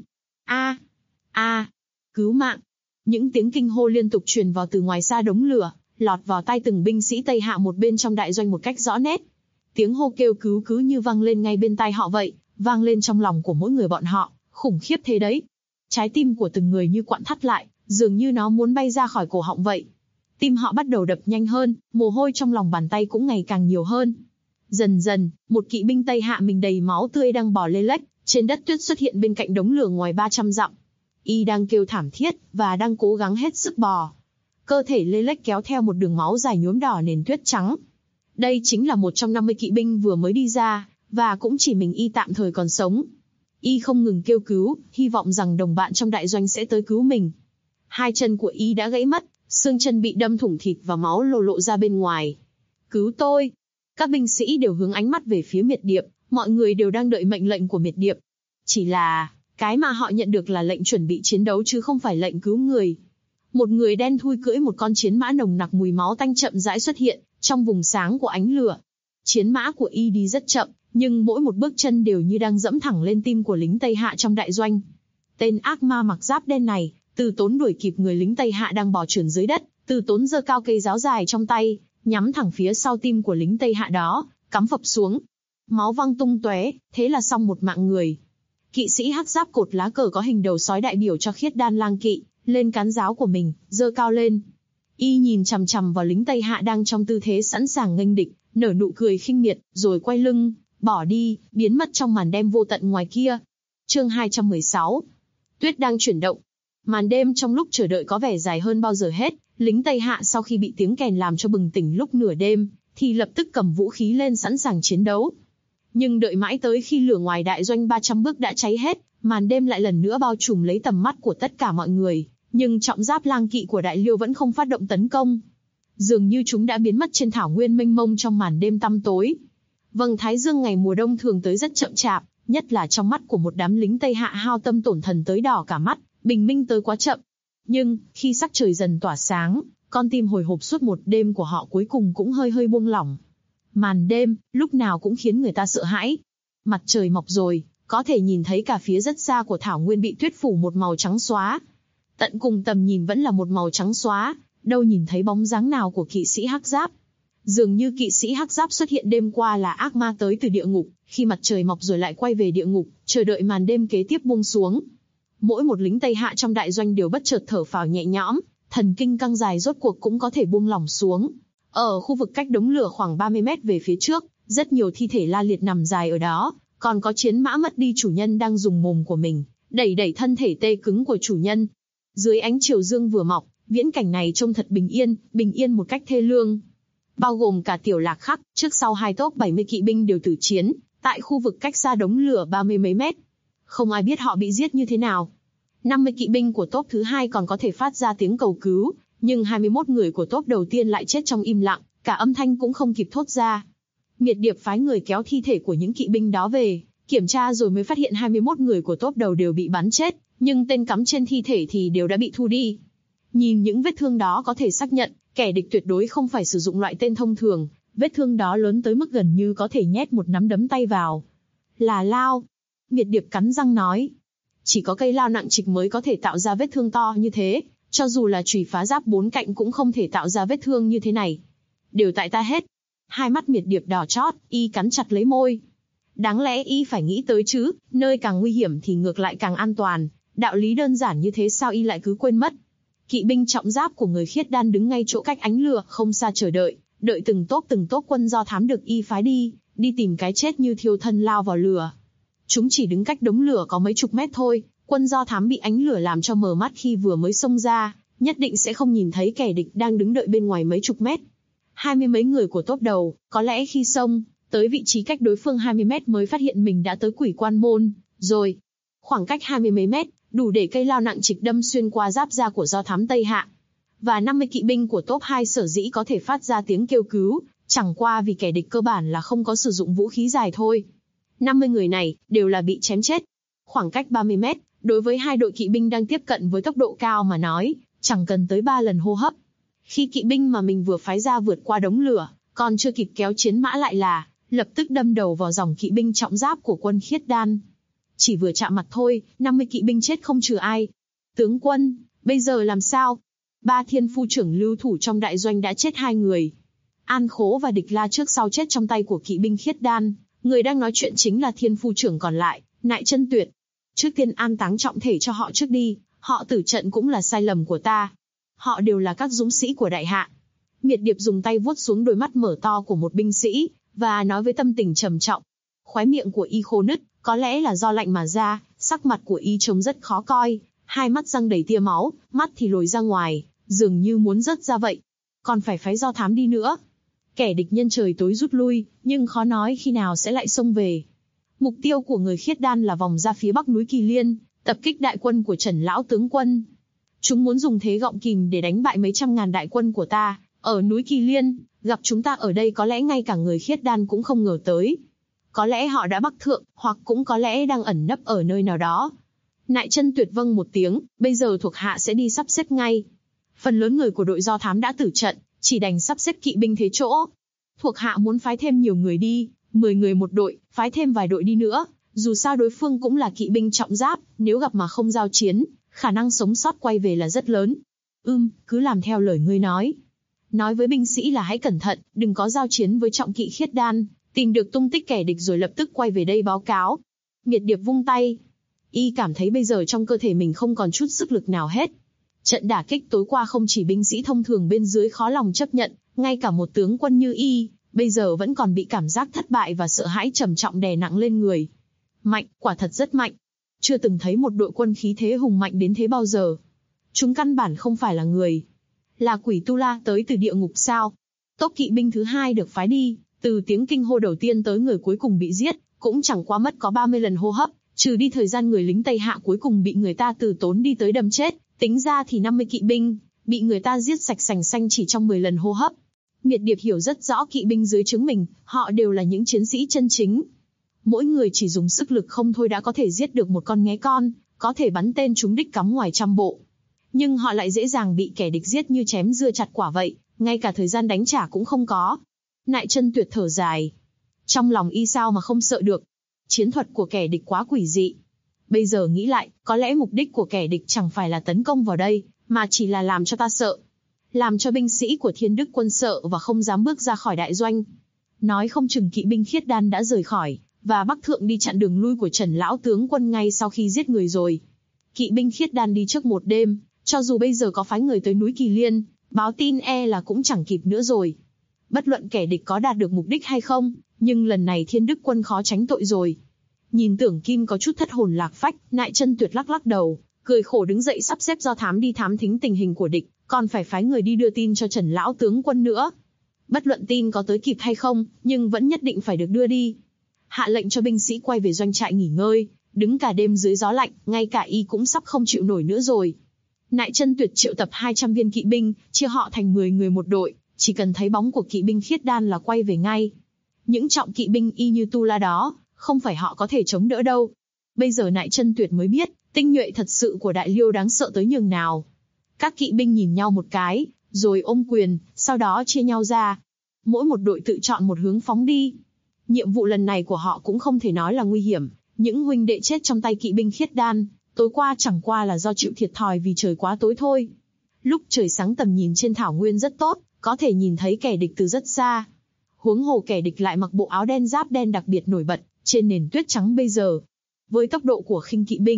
Speaker 2: Cứu mạng! Những tiếng kinh hô liên tục truyền vào từ ngoài xa đống lửa, lọt vào tai từng binh sĩ Tây Hạ một bên trong đại doanh một cách rõ nét. Tiếng hô kêu cứu cứ như vang lên ngay bên tai họ vậy, vang lên trong lòng của mỗi người bọn họ, khủng khiếp thế đấy. Trái tim của từng người như quặn thắt lại, dường như nó muốn bay ra khỏi cổ họng vậy. Tim họ bắt đầu đập nhanh hơn, mồ hôi trong lòng bàn tay cũng ngày càng nhiều hơn. Dần dần, một kỵ binh Tây Hạ mình đầy máu tươi đang bò lê lếch trên đất tuyết xuất hiện bên cạnh đống lửa ngoài 300 dặm. Y đang kêu thảm thiết và đang cố gắng hết sức bò. Cơ thể lê lếch kéo theo một đường máu dài nhuốm đỏ nền tuyết trắng. Đây chính là một trong 50 kỵ binh vừa mới đi ra, và cũng chỉ mình Y tạm thời còn sống. Y không ngừng kêu cứu, hy vọng rằng đồng bạn trong đại doanh sẽ tới cứu mình. Hai chân của Y đã gãy mất, xương chân bị đâm thủng thịt và máu lộ ra bên ngoài. Cứu tôi! Các binh sĩ đều hướng ánh mắt về phía Miệt Điệp, mọi người đều đang đợi mệnh lệnh của Miệt Điệp. Chỉ là, cái mà họ nhận được là lệnh chuẩn bị chiến đấu chứ không phải lệnh cứu người. Một người đen thui cưỡi một con chiến mã nồng nặc mùi máu tanh chậm rãi xuất hiện trong vùng sáng của ánh lửa. Chiến mã của Y đi rất chậm, nhưng mỗi một bước chân đều như đang dẫm thẳng lên tim của lính Tây Hạ trong đại doanh. Tên ác ma mặc giáp đen này, Từ Tốn đuổi kịp người lính Tây Hạ đang bò trườn dưới đất, Từ Tốn giơ cao cây giáo dài trong tay, nhắm thẳng phía sau tim của lính Tây Hạ đó, cắm phập xuống. Máu văng tung tóe, thế là xong một mạng người. Kỵ sĩ hắc giáp cột lá cờ có hình đầu sói đại biểu cho Khiết Đan Lang Kỵ, lên cán giáo của mình, giơ cao lên. Y nhìn chằm chằm vào lính Tây Hạ đang trong tư thế sẵn sàng nghênh địch, nở nụ cười khinh miệt, rồi quay lưng, bỏ đi, biến mất trong màn đêm vô tận ngoài kia. Chương 216. Tuyết đang chuyển động. Màn đêm trong lúc chờ đợi có vẻ dài hơn bao giờ hết. Lính Tây Hạ sau khi bị tiếng kèn làm cho bừng tỉnh lúc nửa đêm, thì lập tức cầm vũ khí lên sẵn sàng chiến đấu. Nhưng đợi mãi tới khi lửa ngoài đại doanh 300 bước đã cháy hết, màn đêm lại lần nữa bao trùm lấy tầm mắt của tất cả mọi người, nhưng trọng giáp Lang Kỵ của Đại Liêu vẫn không phát động tấn công. Dường như chúng đã biến mất trên thảo nguyên mênh mông trong màn đêm tăm tối. Vầng thái dương ngày mùa đông thường tới rất chậm chạp, nhất là trong mắt của một đám lính Tây Hạ hao tâm tổn thần tới đỏ cả mắt, bình minh tới quá chậm. Nhưng, khi sắc trời dần tỏa sáng, con tim hồi hộp suốt một đêm của họ cuối cùng cũng hơi buông lỏng. Màn đêm, lúc nào cũng khiến người ta sợ hãi. Mặt trời mọc rồi, có thể nhìn thấy cả phía rất xa của thảo nguyên bị tuyết phủ một màu trắng xóa. Tận cùng tầm nhìn vẫn là một màu trắng xóa, đâu nhìn thấy bóng dáng nào của kỵ sĩ hắc giáp. Dường như kỵ sĩ hắc giáp xuất hiện đêm qua là ác ma tới từ địa ngục, khi mặt trời mọc rồi lại quay về địa ngục, chờ đợi màn đêm kế tiếp buông xuống. Mỗi một lính Tây Hạ trong đại doanh đều bất chợt thở phào nhẹ nhõm, thần kinh căng dài rốt cuộc cũng có thể buông lỏng xuống. Ở khu vực cách đống lửa khoảng 30 mét về phía trước, rất nhiều thi thể la liệt nằm dài ở đó, còn có chiến mã mất đi chủ nhân đang dùng mồm của mình đẩy thân thể tê cứng của chủ nhân. Dưới ánh chiều dương vừa mọc, viễn cảnh này trông thật bình yên một cách thê lương. Bao gồm cả Tiểu Lạc Khắc, trước sau hai tốp 70 kỵ binh đều tử chiến, tại khu vực cách xa đống lửa 30 mấy mét. Không ai biết họ bị giết như thế nào. 50 kỵ binh của tốp thứ hai còn có thể phát ra tiếng cầu cứu, nhưng 21 người của tốp đầu tiên lại chết trong im lặng, cả âm thanh cũng không kịp thốt ra. Miệt Điệp phái người kéo thi thể của những kỵ binh đó về, kiểm tra rồi mới phát hiện 21 người của tốp đầu đều bị bắn chết, nhưng tên cắm trên thi thể thì đều đã bị thu đi. Nhìn những vết thương đó có thể xác nhận, kẻ địch tuyệt đối không phải sử dụng loại tên thông thường, vết thương đó lớn tới mức gần như có thể nhét một nắm đấm tay vào. Là lao. Miệt Điệp cắn răng nói. Chỉ có cây lao nặng trịch mới có thể tạo ra vết thương to như thế, cho dù là chùy phá giáp 4 cạnh cũng không thể tạo ra vết thương như thế này. Đều tại ta hết. Hai mắt Miệt Điệp đỏ chót, y cắn chặt lấy môi. Đáng lẽ y phải nghĩ tới chứ, nơi càng nguy hiểm thì ngược lại càng an toàn, Đạo lý đơn giản như thế sao y lại cứ quên mất? Kỵ binh trọng giáp của người khiết đan đứng ngay chỗ cách ánh lửa không xa chờ đợi, đợi từng tốp quân do thám được y phái đi tìm cái chết như thiêu thân lao vào lửa. Chúng chỉ đứng cách đống lửa có mấy chục mét thôi, quân do thám bị ánh lửa làm cho mờ mắt khi vừa mới xông ra, nhất định sẽ không nhìn thấy kẻ địch đang đứng đợi bên ngoài mấy chục mét. 20 mấy người của tốp đầu, có lẽ khi xông tới vị trí cách đối phương 20 mét mới phát hiện mình đã tới Quỷ Quan Môn rồi. Khoảng cách 20 mấy mét, đủ để cây lao nặng trịch đâm xuyên qua giáp da của do thám Tây Hạ. Và 50 kỵ binh của tốp 2 sở dĩ có thể phát ra tiếng kêu cứu, chẳng qua vì kẻ địch cơ bản là không có sử dụng vũ khí dài thôi. 50 người này đều là bị chém chết. Khoảng cách 30 mét, đối với hai đội kỵ binh đang tiếp cận với tốc độ cao mà nói, chẳng cần tới 3 lần hô hấp. Khi kỵ binh mà mình vừa phái ra vượt qua đống lửa, còn chưa kịp kéo chiến mã lại là lập tức đâm đầu vào dòng kỵ binh trọng giáp của quân khiết đan. Chỉ vừa chạm mặt thôi, 50 kỵ binh chết không trừ ai. Tướng quân, bây giờ làm sao? 3 thiên phu trưởng lưu thủ trong đại doanh đã chết 2 người. An Khố và Địch La trước sau chết trong tay của kỵ binh khiết đan. Người đang nói chuyện chính là thiên phu trưởng còn lại, Nại Chân Tuyệt. Trước tiên an táng trọng thể cho họ trước đi, họ tử trận cũng là sai lầm của ta. Họ đều là các dũng sĩ của đại hạ. Miệt Điệp dùng tay vuốt xuống đôi mắt mở to của một binh sĩ, và nói với tâm tình trầm trọng. Khóe miệng của y khô nứt, có lẽ là do lạnh mà ra, sắc mặt của y trông rất khó coi, hai mắt răng đầy tia máu, mắt thì lồi ra ngoài, dường như muốn rớt ra vậy. Còn phải phái do thám đi nữa. Kẻ địch nhân trời tối rút lui, nhưng khó nói khi nào sẽ lại xông về. Mục tiêu của người khiết đan là vòng ra phía bắc núi Kỳ Liên, tập kích đại quân của Trần lão tướng quân. Chúng muốn dùng thế gọng kìm để đánh bại mấy trăm ngàn đại quân của ta, ở núi Kỳ Liên, gặp chúng ta ở đây có lẽ ngay cả người khiết đan cũng không ngờ tới. Có lẽ họ đã bắc thượng, hoặc cũng có lẽ đang ẩn nấp ở nơi nào đó. Nại Chân Tuyệt vâng một tiếng, bây giờ thuộc hạ sẽ đi sắp xếp ngay. Phần lớn người của đội do thám đã tử trận, chỉ đành sắp xếp kỵ binh thế chỗ. Thuộc hạ muốn phái thêm nhiều người đi, 10 người một đội, phái thêm vài đội đi nữa. Dù sao đối phương cũng là kỵ binh trọng giáp, nếu gặp mà không giao chiến, khả năng sống sót quay về là rất lớn. Cứ làm theo lời ngươi nói. Nói với binh sĩ là hãy cẩn thận, đừng có giao chiến với trọng kỵ khiết đan, tìm được tung tích kẻ địch rồi lập tức quay về đây báo cáo. Miệt Điệp vung tay. Y cảm thấy bây giờ trong cơ thể mình không còn chút sức lực nào hết. Trận đả kích tối qua không chỉ binh sĩ thông thường bên dưới khó lòng chấp nhận, ngay cả một tướng quân như y, bây giờ vẫn còn bị cảm giác thất bại và sợ hãi trầm trọng đè nặng lên người. Mạnh, quả thật rất mạnh. Chưa từng thấy một đội quân khí thế hùng mạnh đến thế bao giờ. Chúng căn bản không phải là người. Là quỷ tu la tới từ địa ngục sao? Tốp kỵ binh thứ 2 được phái đi, từ tiếng kinh hô đầu tiên tới người cuối cùng bị giết, cũng chẳng quá mất có 30 lần hô hấp, trừ đi thời gian người lính Tây Hạ cuối cùng bị người ta từ tốn đi tới đâm chết, tính ra thì 50 kỵ binh, bị người ta giết sạch sành xanh chỉ trong 10 lần hô hấp. Miệt Điệp hiểu rất rõ kỵ binh dưới trướng mình, họ đều là những chiến sĩ chân chính. Mỗi người chỉ dùng sức lực không thôi đã có thể giết được một con nghé con, có thể bắn tên trúng đích cắm ngoài trăm bộ. Nhưng họ lại dễ dàng bị kẻ địch giết như chém dưa chặt quả vậy, ngay cả thời gian đánh trả cũng không có. Nại Chân Tuyệt thở dài. Trong lòng y sao mà không sợ được. Chiến thuật của kẻ địch quá quỷ dị. Bây giờ nghĩ lại, có lẽ mục đích của kẻ địch chẳng phải là tấn công vào đây, mà chỉ là làm cho ta sợ. Làm cho binh sĩ của Thiên Đức quân sợ và không dám bước ra khỏi đại doanh. Nói không chừng kỵ binh khiết đan đã rời khỏi, và bắc thượng đi chặn đường lui của Trần lão tướng quân ngay sau khi giết người rồi. Kỵ binh khiết đan đi trước một đêm, cho dù bây giờ có phái người tới núi Kỳ Liên, báo tin là cũng chẳng kịp nữa rồi. Bất luận kẻ địch có đạt được mục đích hay không, nhưng lần này Thiên Đức quân khó tránh tội rồi. Nhìn Tưởng Kim có chút thất hồn lạc phách, Nại Chân Tuyệt lắc lắc đầu, cười khổ đứng dậy sắp xếp do thám đi thám thính tình hình của địch, còn phải phái người đi đưa tin cho Trần lão tướng quân nữa. Bất luận tin có tới kịp hay không, nhưng vẫn nhất định phải được đưa đi. Hạ lệnh cho binh sĩ quay về doanh trại nghỉ ngơi, đứng cả đêm dưới gió lạnh, ngay cả y cũng sắp không chịu nổi nữa rồi. Nại Chân Tuyệt triệu tập 200 viên kỵ binh, chia họ thành 10 người một đội, chỉ cần thấy bóng của kỵ binh khiết đan là quay về ngay. Những trọng kỵ binh y như tu la đó, không phải họ có thể chống đỡ đâu. Bây giờ Nại Chân Tuyệt mới biết, tinh nhuệ thật sự của Đại Liêu đáng sợ tới nhường nào. Các kỵ binh nhìn nhau một cái, rồi ôm quyền, sau đó chia nhau ra. Mỗi một đội tự chọn một hướng phóng đi. Nhiệm vụ lần này của họ cũng không thể nói là nguy hiểm. Những huynh đệ chết trong tay kỵ binh khiết đan, tối qua chẳng qua là do chịu thiệt thòi vì trời quá tối thôi. Lúc trời sáng tầm nhìn trên thảo nguyên rất tốt, có thể nhìn thấy kẻ địch từ rất xa. Huống hồ kẻ địch lại mặc bộ áo đen giáp đen đặc biệt nổi bật, trên nền tuyết trắng bây giờ. Với tốc độ của khinh kỵ binh,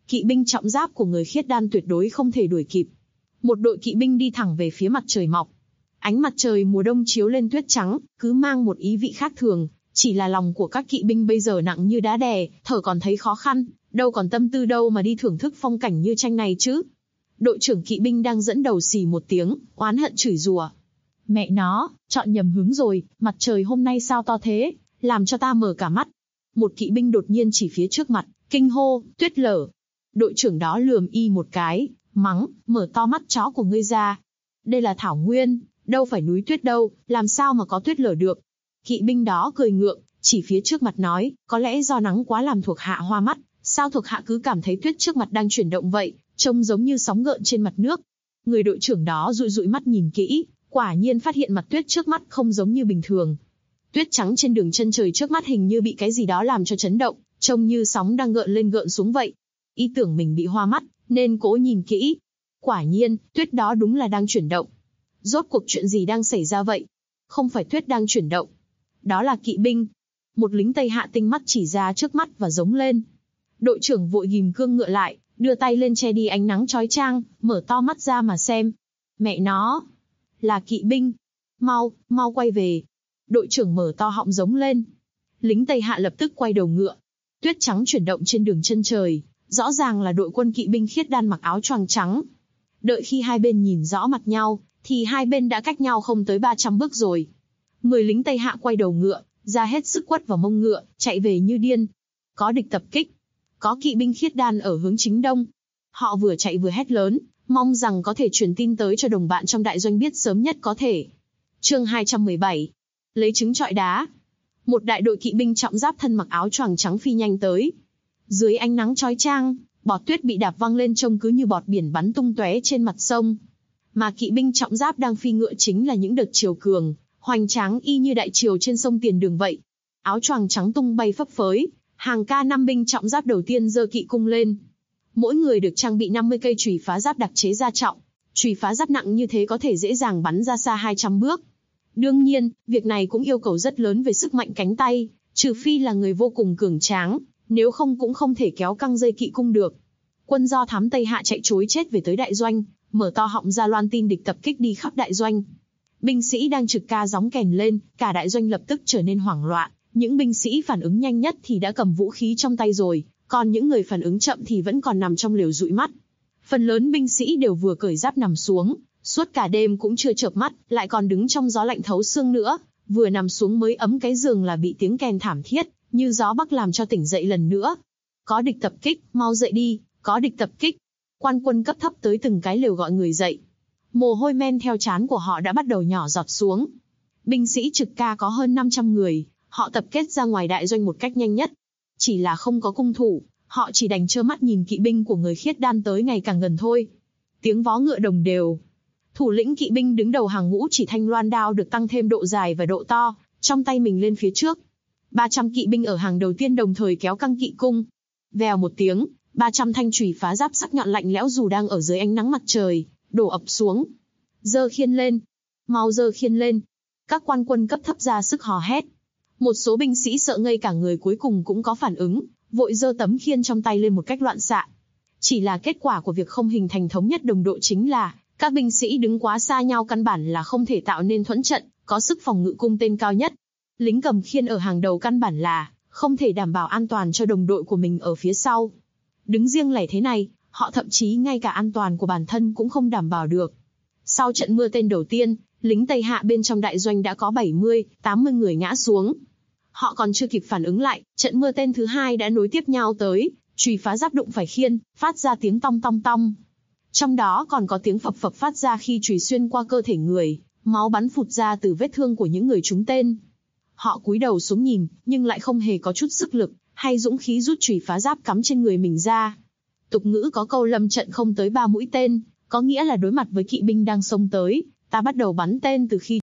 Speaker 2: Kỵ binh trọng giáp của người khiết đan tuyệt đối không thể đuổi kịp. Một đội kỵ binh đi thẳng về phía mặt trời mọc. Ánh mặt trời mùa đông chiếu lên tuyết trắng, cứ mang một ý vị khác thường, chỉ là lòng của các kỵ binh bây giờ nặng như đá đè, thở còn thấy khó khăn, đâu còn tâm tư đâu mà đi thưởng thức phong cảnh như tranh này chứ. Đội trưởng kỵ binh đang dẫn đầu xì một tiếng, oán hận chửi rủa. Mẹ nó, chọn nhầm hướng rồi, mặt trời hôm nay sao to thế, làm cho ta mở cả mắt. Một kỵ binh đột nhiên chỉ phía trước mặt, kinh hô, tuyết lở. Đội trưởng đó lườm y một cái, mắng, mở to mắt chó của ngươi ra. Đây là thảo nguyên, đâu phải núi tuyết đâu, làm sao mà có tuyết lở được. Kỵ binh đó cười ngượng, chỉ phía trước mặt nói, có lẽ do nắng quá làm thuộc hạ hoa mắt, sao thuộc hạ cứ cảm thấy tuyết trước mặt đang chuyển động vậy, trông giống như sóng gợn trên mặt nước. Người đội trưởng đó dụi dụi mắt nhìn kỹ, quả nhiên phát hiện mặt tuyết trước mắt không giống như bình thường. Tuyết trắng trên đường chân trời trước mắt hình như bị cái gì đó làm cho chấn động, trông như sóng đang gợn lên gợn xuống vậy. Y tưởng mình bị hoa mắt, nên cố nhìn kỹ. Quả nhiên, tuyết đó đúng là đang chuyển động. Rốt cuộc chuyện gì đang xảy ra vậy? Không phải tuyết đang chuyển động. Đó là kỵ binh. Một lính Tây Hạ tinh mắt chỉ ra trước mắt và giống lên. Đội trưởng vội ghim cương ngựa lại, đưa tay lên che đi ánh nắng chói chang, mở to mắt ra mà xem. Mẹ nó! Là kỵ binh! Mau, mau quay về! Đội trưởng mở to họng giống lên. Lính Tây Hạ lập tức quay đầu ngựa. Tuyết trắng chuyển động trên đường chân trời, rõ ràng là đội quân kỵ binh khiết đan mặc áo choàng trắng. Đợi khi hai bên nhìn rõ mặt nhau, thì hai bên đã cách nhau không tới 300 bước rồi. 10 lính Tây Hạ quay đầu ngựa, ra hết sức quất vào mông ngựa, chạy về như điên. Có địch tập kích. Có kỵ binh khiết đan ở hướng chính đông. Họ vừa chạy vừa hét lớn, mong rằng có thể truyền tin tới cho đồng bạn trong đại doanh biết sớm nhất có thể. Chương 217. Lấy trứng trọi đá. Một đại đội kỵ binh trọng giáp thân mặc áo choàng trắng phi nhanh tới. Dưới ánh nắng chói chang, bọt tuyết bị đạp văng lên trông cứ như bọt biển bắn tung tóe trên mặt sông. Mà kỵ binh trọng giáp đang phi ngựa chính là những đợt triều cường, hoành tráng y như đại triều trên sông Tiền Đường vậy. Áo choàng trắng tung bay phấp phới, hàng ca năm binh trọng giáp đầu tiên giơ kỵ cung lên. Mỗi người được trang bị 50 cây chùy phá giáp đặc chế gia trọng. Chùy phá giáp nặng như thế có thể dễ dàng bắn ra xa 200 bước. Đương nhiên, việc này cũng yêu cầu rất lớn về sức mạnh cánh tay, trừ phi là người vô cùng cường tráng, nếu không cũng không thể kéo căng dây kỵ cung được. Quân do thám Tây Hạ chạy trối chết về tới đại doanh, mở to họng ra loan tin địch tập kích đi khắp đại doanh. Binh sĩ đang trực ca gióng kèn lên, cả đại doanh lập tức trở nên hoảng loạn. Những binh sĩ phản ứng nhanh nhất thì đã cầm vũ khí trong tay rồi, còn những người phản ứng chậm thì vẫn còn nằm trong lều dụi mắt. Phần lớn binh sĩ đều vừa cởi giáp nằm xuống, suốt cả đêm cũng chưa chợp mắt, lại còn đứng trong gió lạnh thấu xương nữa, vừa nằm xuống mới ấm cái giường là bị tiếng kèn thảm thiết, như gió bắc làm cho tỉnh dậy lần nữa. Có địch tập kích, mau dậy đi, có địch tập kích. Quan quân cấp thấp tới từng cái lều gọi người dậy. Mồ hôi men theo trán của họ đã bắt đầu nhỏ giọt xuống. Binh sĩ trực ca có hơn 500 người, họ tập kết ra ngoài đại doanh một cách nhanh nhất. Chỉ là không có cung thủ, họ chỉ đành trơ mắt nhìn kỵ binh của người khiết đan tới ngày càng gần thôi. Tiếng vó ngựa đồng đều. Thủ lĩnh kỵ binh đứng đầu hàng ngũ chỉ thanh loan đao được tăng thêm độ dài và độ to, trong tay mình lên phía trước. 300 kỵ binh ở hàng đầu tiên đồng thời kéo căng kỵ cung. Vèo một tiếng, 300 thanh chùy phá giáp sắc nhọn lạnh lẽo dù đang ở dưới ánh nắng mặt trời, đổ ập xuống. Giơ khiên lên, mau giơ khiên lên. Các quan quân cấp thấp ra sức hò hét. Một số binh sĩ sợ ngây cả người cuối cùng cũng có phản ứng, vội giơ tấm khiên trong tay lên một cách loạn xạ. Chỉ là kết quả của việc không hình thành thống nhất đồng đội chính là các binh sĩ đứng quá xa nhau căn bản là không thể tạo nên thuẫn trận, có sức phòng ngự cung tên cao nhất. Lính cầm khiên ở hàng đầu căn bản là không thể đảm bảo an toàn cho đồng đội của mình ở phía sau. Đứng riêng lẻ thế này, họ thậm chí ngay cả an toàn của bản thân cũng không đảm bảo được. Sau trận mưa tên đầu tiên, lính Tây Hạ bên trong đại doanh đã có 70, 80 người ngã xuống. Họ còn chưa kịp phản ứng lại, trận mưa tên thứ hai đã nối tiếp nhau tới, chùy phá giáp đụng phải khiên, phát ra tiếng tong tong tong. Trong đó còn có tiếng phập phập phát ra khi chùy xuyên qua cơ thể người, máu bắn phụt ra từ vết thương của những người trúng tên. Họ cúi đầu xuống nhìn, nhưng lại không hề có chút sức lực hay dũng khí rút chùy phá giáp cắm trên người mình ra. Tục ngữ có câu lâm trận không tới 3 mũi tên, có nghĩa là đối mặt với kỵ binh đang xông tới, ta bắt đầu bắn tên từ khi.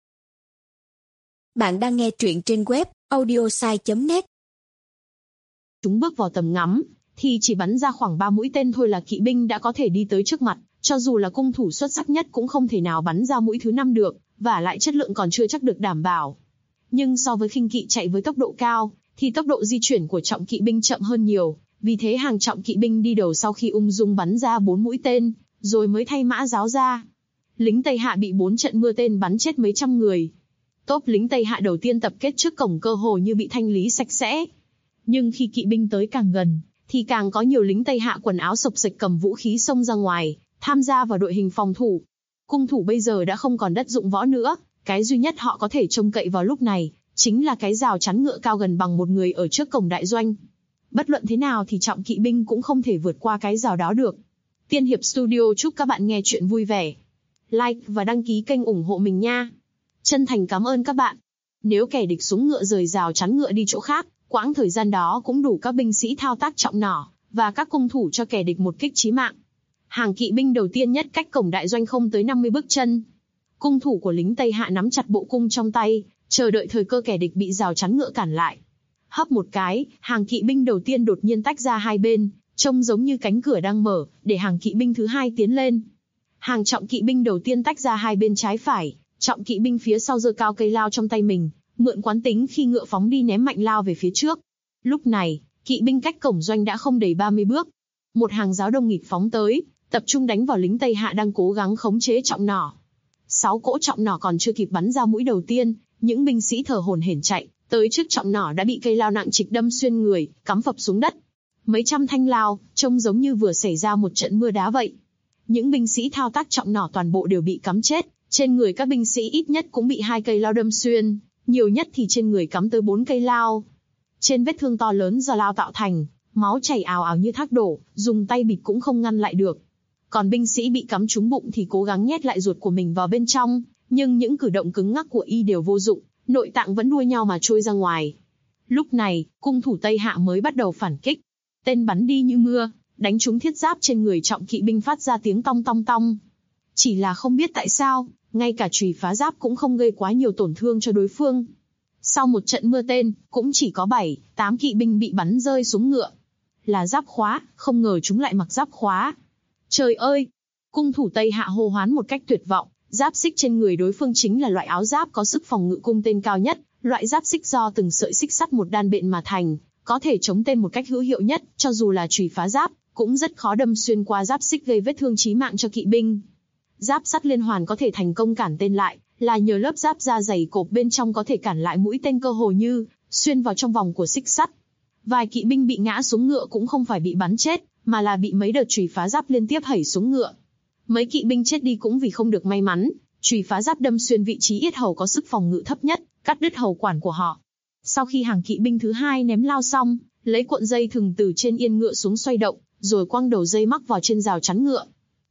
Speaker 3: Bạn đang nghe truyện trên web audiosai.net.
Speaker 2: Chúng bước vào tầm ngắm, thì chỉ bắn ra khoảng 3 mũi tên thôi là kỵ binh đã có thể đi tới trước mặt, cho dù là cung thủ xuất sắc nhất cũng không thể nào bắn ra mũi thứ 5 được, và lại chất lượng còn chưa chắc được đảm bảo. Nhưng so với khinh kỵ chạy với tốc độ cao, thì tốc độ di chuyển của trọng kỵ binh chậm hơn nhiều, Vì thế hàng trọng kỵ binh đi đầu sau khi ung dung bắn ra 4 mũi tên, rồi mới thay mã giáo ra. Lính Tây Hạ bị 4 trận mưa tên bắn chết mấy trăm người. Tốp lính Tây Hạ đầu tiên tập kết trước cổng cơ hồ như bị thanh lý sạch sẽ. Nhưng khi kỵ binh tới càng gần, thì càng có nhiều lính Tây Hạ quần áo xộc xệch cầm vũ khí xông ra ngoài, tham gia vào đội hình phòng thủ. Cung thủ bây giờ đã không còn đất dụng võ nữa, cái duy nhất họ có thể trông cậy vào lúc này, chính là cái rào chắn ngựa cao gần bằng một người ở trước cổng đại doanh. Bất luận thế nào thì trọng kỵ binh cũng không thể vượt qua cái rào đó được. Tiên Hiệp Studio chúc các bạn nghe chuyện vui vẻ. Like và đăng ký kênh ủng hộ mình nha. Chân thành cảm ơn các bạn. Nếu kẻ địch xuống ngựa rời rào chắn ngựa đi chỗ khác, quãng thời gian đó cũng đủ các binh sĩ thao tác trọng nỏ, và các cung thủ cho kẻ địch một kích chí mạng. Hàng kỵ binh đầu tiên nhất cách cổng đại doanh không tới 50 bước chân. Cung thủ của lính Tây Hạ nắm chặt bộ cung trong tay, chờ đợi thời cơ kẻ địch bị rào chắn ngựa cản lại. Hấp một cái, hàng kỵ binh đầu tiên đột nhiên tách ra hai bên, trông giống như cánh cửa đang mở, để hàng kỵ binh thứ hai tiến lên. Hàng trọng kỵ binh đầu tiên tách ra hai bên trái phải, trọng kỵ binh phía sau giơ cao cây lao trong tay mình, mượn quán tính khi ngựa phóng đi ném mạnh lao về phía trước. Lúc này, kỵ binh cách cổng doanh đã không đầy 30 bước. Một hàng giáo đông nghịt phóng tới, tập trung đánh vào lính Tây Hạ đang cố gắng khống chế trọng nỏ. 6 cỗ trọng nỏ còn chưa kịp bắn ra mũi đầu tiên, những binh sĩ thở hổn hển chạy tới trước trọng nỏ đã bị cây lao nặng trịch đâm xuyên người, cắm phập xuống đất. Mấy trăm thanh lao, trông giống như vừa xảy ra một trận mưa đá vậy. Những binh sĩ thao tác trọng nỏ toàn bộ đều bị cắm chết, trên người các binh sĩ ít nhất cũng bị 2 cây lao đâm xuyên, nhiều nhất thì trên người cắm tới 4 cây lao. Trên vết thương to lớn do lao tạo thành, máu chảy ào ào như thác đổ, dùng tay bịt cũng không ngăn lại được. Còn binh sĩ bị cắm trúng bụng thì cố gắng nhét lại ruột của mình vào bên trong, nhưng những cử động cứng ngắc của y đều vô dụng, nội tạng vẫn đua nhau mà trôi ra ngoài. Lúc này, cung thủ Tây Hạ mới bắt đầu phản kích. Tên bắn đi như mưa, đánh trúng thiết giáp trên người trọng kỵ binh phát ra tiếng tong tong tong. Chỉ là không biết tại sao, ngay cả chùy phá giáp cũng không gây quá nhiều tổn thương cho đối phương. Sau một trận mưa tên, cũng chỉ có 7-8 kỵ binh bị bắn rơi xuống ngựa. Là giáp khóa, không ngờ chúng lại mặc giáp khóa. Trời ơi! Cung thủ Tây Hạ hô hoán một cách tuyệt vọng, giáp xích trên người đối phương chính là loại áo giáp có sức phòng ngự cung tên cao nhất, loại giáp xích do từng sợi xích sắt một đan bện mà thành, có thể chống tên một cách hữu hiệu nhất, cho dù là chùy phá giáp, cũng rất khó đâm xuyên qua giáp xích gây vết thương chí mạng cho kỵ binh. Giáp sắt liên hoàn có thể thành công cản tên lại, là nhờ lớp giáp da dày cộp bên trong có thể cản lại mũi tên cơ hồ như xuyên vào trong vòng của xích sắt. Vài kỵ binh bị ngã xuống ngựa cũng không phải bị bắn chết, mà là bị mấy đợt chùy phá giáp liên tiếp hẩy xuống ngựa. Mấy kỵ binh chết đi cũng vì không được may mắn, chùy phá giáp đâm xuyên vị trí yết hầu có sức phòng ngự thấp nhất, cắt đứt hầu quản của họ. Sau khi hàng kỵ binh thứ hai ném lao xong, lấy cuộn dây thừng từ trên yên ngựa xuống xoay động, rồi quăng đầu dây mắc vào trên rào chắn ngựa.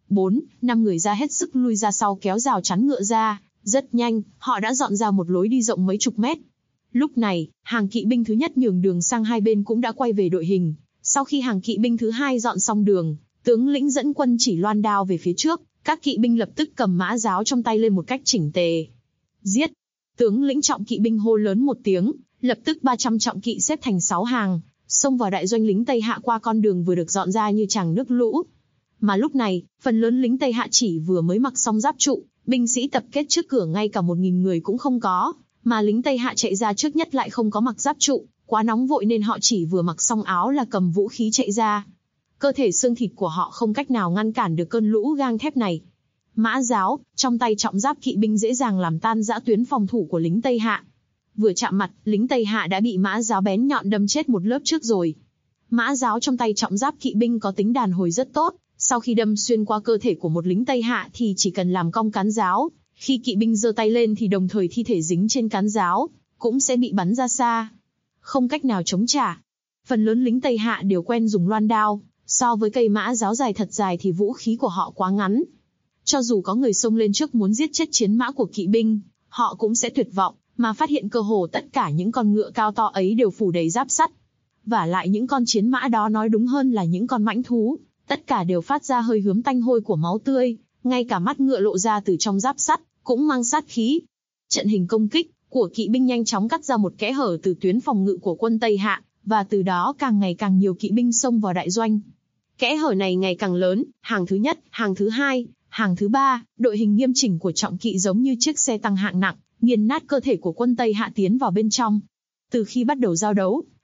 Speaker 2: 4-5 người ra hết sức lui ra sau kéo rào chắn ngựa ra, rất nhanh, họ đã dọn ra một lối đi rộng mấy chục mét. Lúc này, hàng kỵ binh thứ nhất nhường đường sang hai bên cũng đã quay về đội hình. Sau khi hàng kỵ binh thứ hai dọn xong đường, tướng lĩnh dẫn quân chỉ loan đao về phía trước, các kỵ binh lập tức cầm mã giáo trong tay lên một cách chỉnh tề. Giết! Tướng lĩnh trọng kỵ binh hô lớn một tiếng, lập tức 300 trọng kỵ xếp thành 6 hàng, xông vào đại doanh lính Tây Hạ qua con đường vừa được dọn ra như tràng nước lũ. Mà lúc này, phần lớn lính Tây Hạ chỉ vừa mới mặc xong giáp trụ, binh sĩ tập kết trước cửa ngay cả 1.000 người cũng không có, mà lính Tây Hạ chạy ra trước nhất lại không có mặc giáp trụ, quá nóng vội nên họ chỉ vừa mặc xong áo là cầm vũ khí chạy ra. Cơ thể xương thịt của họ không cách nào ngăn cản được cơn lũ gang thép này. Mã giáo, trong tay trọng giáp kỵ binh dễ dàng làm tan rã tuyến phòng thủ của lính Tây Hạ. Vừa chạm mặt, lính Tây Hạ đã bị mã giáo bén nhọn đâm chết một lớp trước rồi. Mã giáo trong tay trọng giáp kỵ binh có tính đàn hồi rất tốt, sau khi đâm xuyên qua cơ thể của một lính Tây Hạ thì chỉ cần làm cong cán giáo, khi kỵ binh giơ tay lên thì đồng thời thi thể dính trên cán giáo, cũng sẽ bị bắn ra xa. Không cách nào chống trả. Phần lớn lính Tây Hạ đều quen dùng loan đao, so với cây mã giáo dài thật dài thì vũ khí của họ quá ngắn. Cho dù có người xông lên trước muốn giết chết chiến mã của kỵ binh, họ cũng sẽ tuyệt vọng, mà phát hiện cơ hồ tất cả những con ngựa cao to ấy đều phủ đầy giáp sắt. Vả lại những con chiến mã đó nói đúng hơn là những con mãnh thú, tất cả đều phát ra hơi hướm tanh hôi của máu tươi, ngay cả mắt ngựa lộ ra từ trong giáp sắt, cũng mang sát khí. Trận hình công kích của kỵ binh nhanh chóng cắt ra một kẽ hở từ tuyến phòng ngự của quân Tây Hạ, và từ đó càng ngày càng nhiều kỵ binh xông vào đại doanh. Kẽ hở này ngày càng lớn, hàng thứ nhất, hàng thứ hai, hàng thứ ba, đội hình nghiêm chỉnh của trọng kỵ giống như chiếc xe tăng hạng nặng, nghiền nát cơ thể của quân Tây Hạ tiến vào bên trong. Từ khi bắt đầu giao đấu,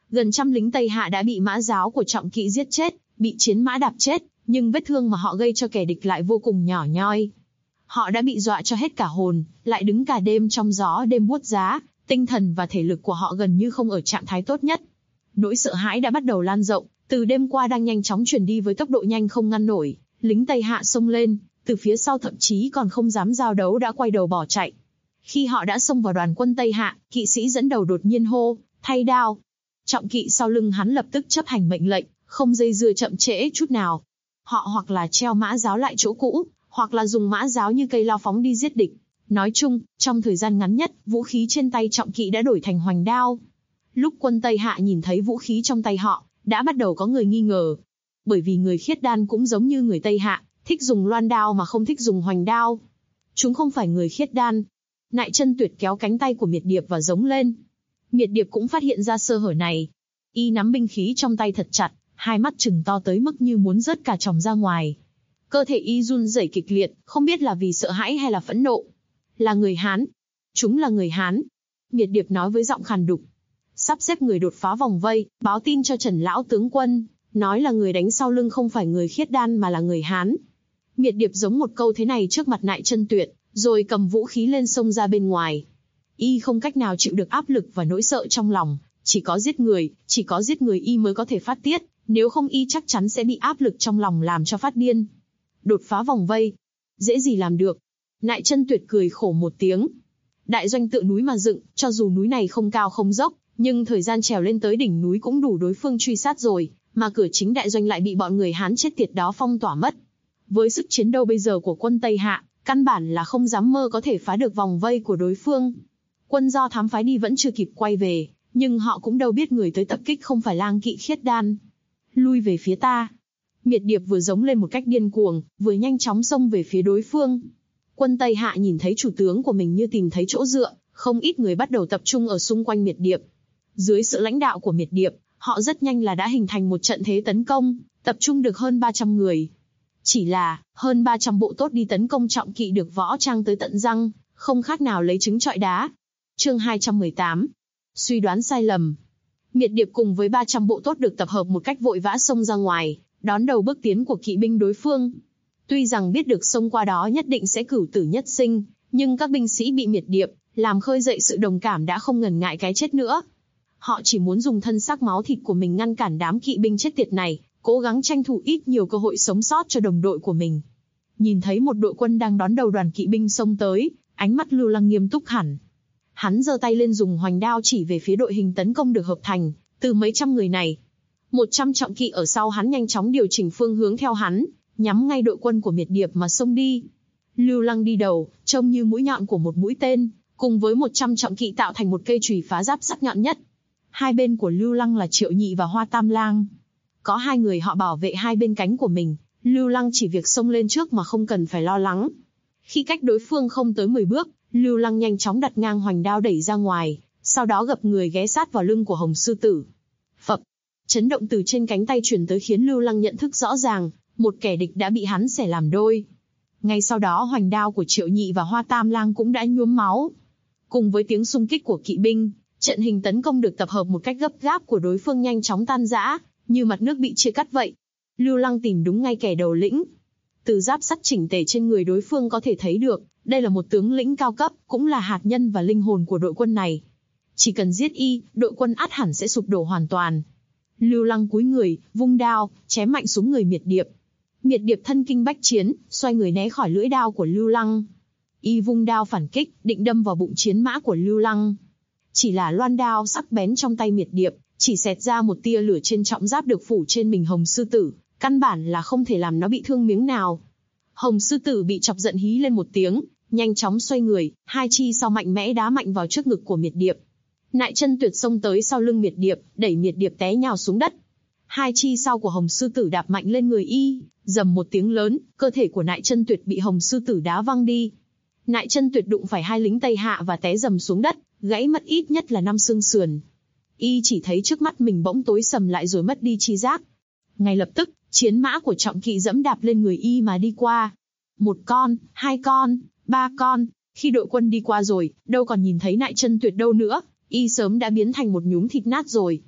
Speaker 2: Gần trăm lính Tây Hạ đã bị mã giáo của Trọng Kỵ giết chết, bị chiến mã đạp chết, nhưng vết thương mà họ gây cho kẻ địch lại vô cùng nhỏ nhoi. Họ đã bị dọa cho hết cả hồn, lại đứng cả đêm trong gió đêm buốt giá, tinh thần và thể lực của họ gần như không ở trạng thái tốt nhất. Nỗi sợ hãi đã bắt đầu lan rộng, từ đêm qua đang nhanh chóng truyền đi với tốc độ nhanh không ngăn nổi, lính Tây Hạ xông lên, từ phía sau thậm chí còn không dám giao đấu đã quay đầu bỏ chạy. Khi họ đã xông vào đoàn quân Tây Hạ, kỵ sĩ dẫn đầu đột nhiên hô, thay đao. Trọng Kỵ sau lưng hắn lập tức chấp hành mệnh lệnh, không dây dưa chậm trễ chút nào. Họ hoặc là treo mã giáo lại chỗ cũ, hoặc là dùng mã giáo như cây lao phóng đi giết địch. Nói chung, trong thời gian ngắn nhất, vũ khí trên tay Trọng Kỵ đã đổi thành hoành đao. Lúc quân Tây Hạ nhìn thấy vũ khí trong tay họ, đã bắt đầu có người nghi ngờ. Bởi vì người khiết đan cũng giống như người Tây Hạ, thích dùng loan đao mà không thích dùng hoành đao. Chúng không phải người khiết đan. Nại Chân Tuyệt kéo cánh tay của Miệt Điệp và giống lên. Miệt Điệp cũng phát hiện ra sơ hở này. Y nắm binh khí trong tay thật chặt, hai mắt trừng to tới mức như muốn rớt cả tròng ra ngoài. Cơ thể Y run rẩy kịch liệt, không biết là vì sợ hãi hay là phẫn nộ. Là người Hán. Chúng là người Hán. Miệt Điệp nói với giọng khàn đục. Sắp xếp người đột phá vòng vây, báo tin cho Trần lão tướng quân, nói là người đánh sau lưng không phải người khiết đan mà là người Hán. Miệt Điệp giống một câu thế này trước mặt Nại Chân Tuyệt, rồi cầm vũ khí lên xông ra bên ngoài. Y không cách nào chịu được áp lực và nỗi sợ trong lòng, chỉ có giết người Y mới có thể phát tiết, nếu không Y chắc chắn sẽ bị áp lực trong lòng làm cho phát điên. Đột phá vòng vây, dễ gì làm được. Nại Chân Tuyệt cười khổ một tiếng. Đại doanh tựa núi mà dựng, cho dù núi này không cao không dốc, nhưng thời gian trèo lên tới đỉnh núi cũng đủ đối phương truy sát rồi, mà cửa chính đại doanh lại bị bọn người Hán chết tiệt đó phong tỏa mất. Với sức chiến đấu bây giờ của quân Tây Hạ, căn bản là không dám mơ có thể phá được vòng vây của đối phương. Quân do thám phái đi vẫn chưa kịp quay về, nhưng họ cũng đâu biết người tới tập kích không phải lang kỵ khiết đan. Lui về phía ta. Miệt Điệp vừa giống lên một cách điên cuồng, vừa nhanh chóng xông về phía đối phương. Quân Tây Hạ nhìn thấy chủ tướng của mình như tìm thấy chỗ dựa, không ít người bắt đầu tập trung ở xung quanh Miệt Điệp. Dưới sự lãnh đạo của Miệt Điệp, họ rất nhanh là đã hình thành một trận thế tấn công, tập trung được hơn 300 người. Chỉ là, hơn 300 bộ tốt đi tấn công Trọng Kỵ được võ trang tới tận răng, không khác nào lấy trứng trọi đá. Chương 218. Suy đoán sai lầm. Miệt Điệp cùng với 300 bộ tốt được tập hợp một cách vội vã xông ra ngoài, đón đầu bước tiến của kỵ binh đối phương. Tuy rằng biết được xông qua đó nhất định sẽ cửu tử nhất sinh, nhưng các binh sĩ bị Miệt Điệp làm khơi dậy sự đồng cảm đã không ngần ngại cái chết nữa. Họ chỉ muốn dùng thân xác máu thịt của mình ngăn cản đám kỵ binh chết tiệt này, cố gắng tranh thủ ít nhiều cơ hội sống sót cho đồng đội của mình. Nhìn thấy một đội quân đang đón đầu đoàn kỵ binh xông tới, ánh mắt Lưu Lăng nghiêm túc hẳn. Hắn giơ tay lên dùng hoành đao chỉ về phía đội hình tấn công được hợp thành từ mấy trăm người này. 100 trọng kỵ ở sau hắn nhanh chóng điều chỉnh phương hướng theo hắn, nhắm ngay đội quân của Miệt Điệp mà xông đi. Lưu Lăng đi đầu, trông như mũi nhọn của một mũi tên, cùng với 100 trọng kỵ tạo thành một cây chùy phá giáp sắc nhọn nhất. Hai bên của Lưu Lăng là Triệu Nhị và Hoa Tam Lang. Có hai người họ bảo vệ hai bên cánh của mình, Lưu Lăng chỉ việc xông lên trước mà không cần phải lo lắng. Khi cách đối phương không tới 10 bước, Lưu Lăng nhanh chóng đặt ngang hoành đao đẩy ra ngoài, sau đó gập người ghé sát vào lưng của Hồng Sư Tử. Phập, chấn động từ trên cánh tay truyền tới khiến Lưu Lăng nhận thức rõ ràng, một kẻ địch đã bị hắn xẻ làm đôi. Ngay sau đó hoành đao của Triệu Nhị và Hoa Tam Lang cũng đã nhuốm máu. Cùng với tiếng xung kích của kỵ binh, trận hình tấn công được tập hợp một cách gấp gáp của đối phương nhanh chóng tan rã, như mặt nước bị chia cắt vậy. Lưu Lăng tìm đúng ngay kẻ đầu lĩnh. Từ giáp sắt chỉnh tề trên người đối phương có thể thấy được, đây là một tướng lĩnh cao cấp, cũng là hạt nhân và linh hồn của đội quân này. Chỉ cần giết y, đội quân ắt hẳn sẽ sụp đổ hoàn toàn. Lưu Lăng cúi người, vung đao, chém mạnh xuống người Miệt Điệp. Miệt Điệp thân kinh bách chiến, xoay người né khỏi lưỡi đao của Lưu Lăng. Y vung đao phản kích, định đâm vào bụng chiến mã của Lưu Lăng. Chỉ là loan đao sắc bén trong tay Miệt Điệp, chỉ xẹt ra một tia lửa trên trọng giáp được phủ trên mình Hồng Sư Tử, căn bản là không thể làm nó bị thương miếng nào. Hồng Sư Tử bị chọc giận hí lên một tiếng, nhanh chóng xoay người, hai chi sau mạnh mẽ đá mạnh vào trước ngực của Miệt Điệp. Nại Chân Tuyệt xông tới sau lưng Miệt Điệp, đẩy Miệt Điệp té nhào xuống đất. Hai chi sau của Hồng Sư Tử đạp mạnh lên người y, rầm một tiếng lớn, cơ thể của Nại Chân Tuyệt bị Hồng Sư Tử đá văng đi. Nại Chân Tuyệt đụng phải hai lính Tây Hạ và té rầm xuống đất, gãy mất ít nhất là 5 xương sườn. Y chỉ thấy trước mắt mình bỗng tối sầm lại rồi mất đi chi giác. Ngay lập tức, chiến mã của Trọng Kỵ dẫm đạp lên người y mà đi qua. 1 con, 2 con, 3 con, khi đội quân đi qua rồi, đâu còn nhìn thấy Nại Chân Tuyệt đâu nữa, y sớm đã biến thành một nhúm thịt nát rồi.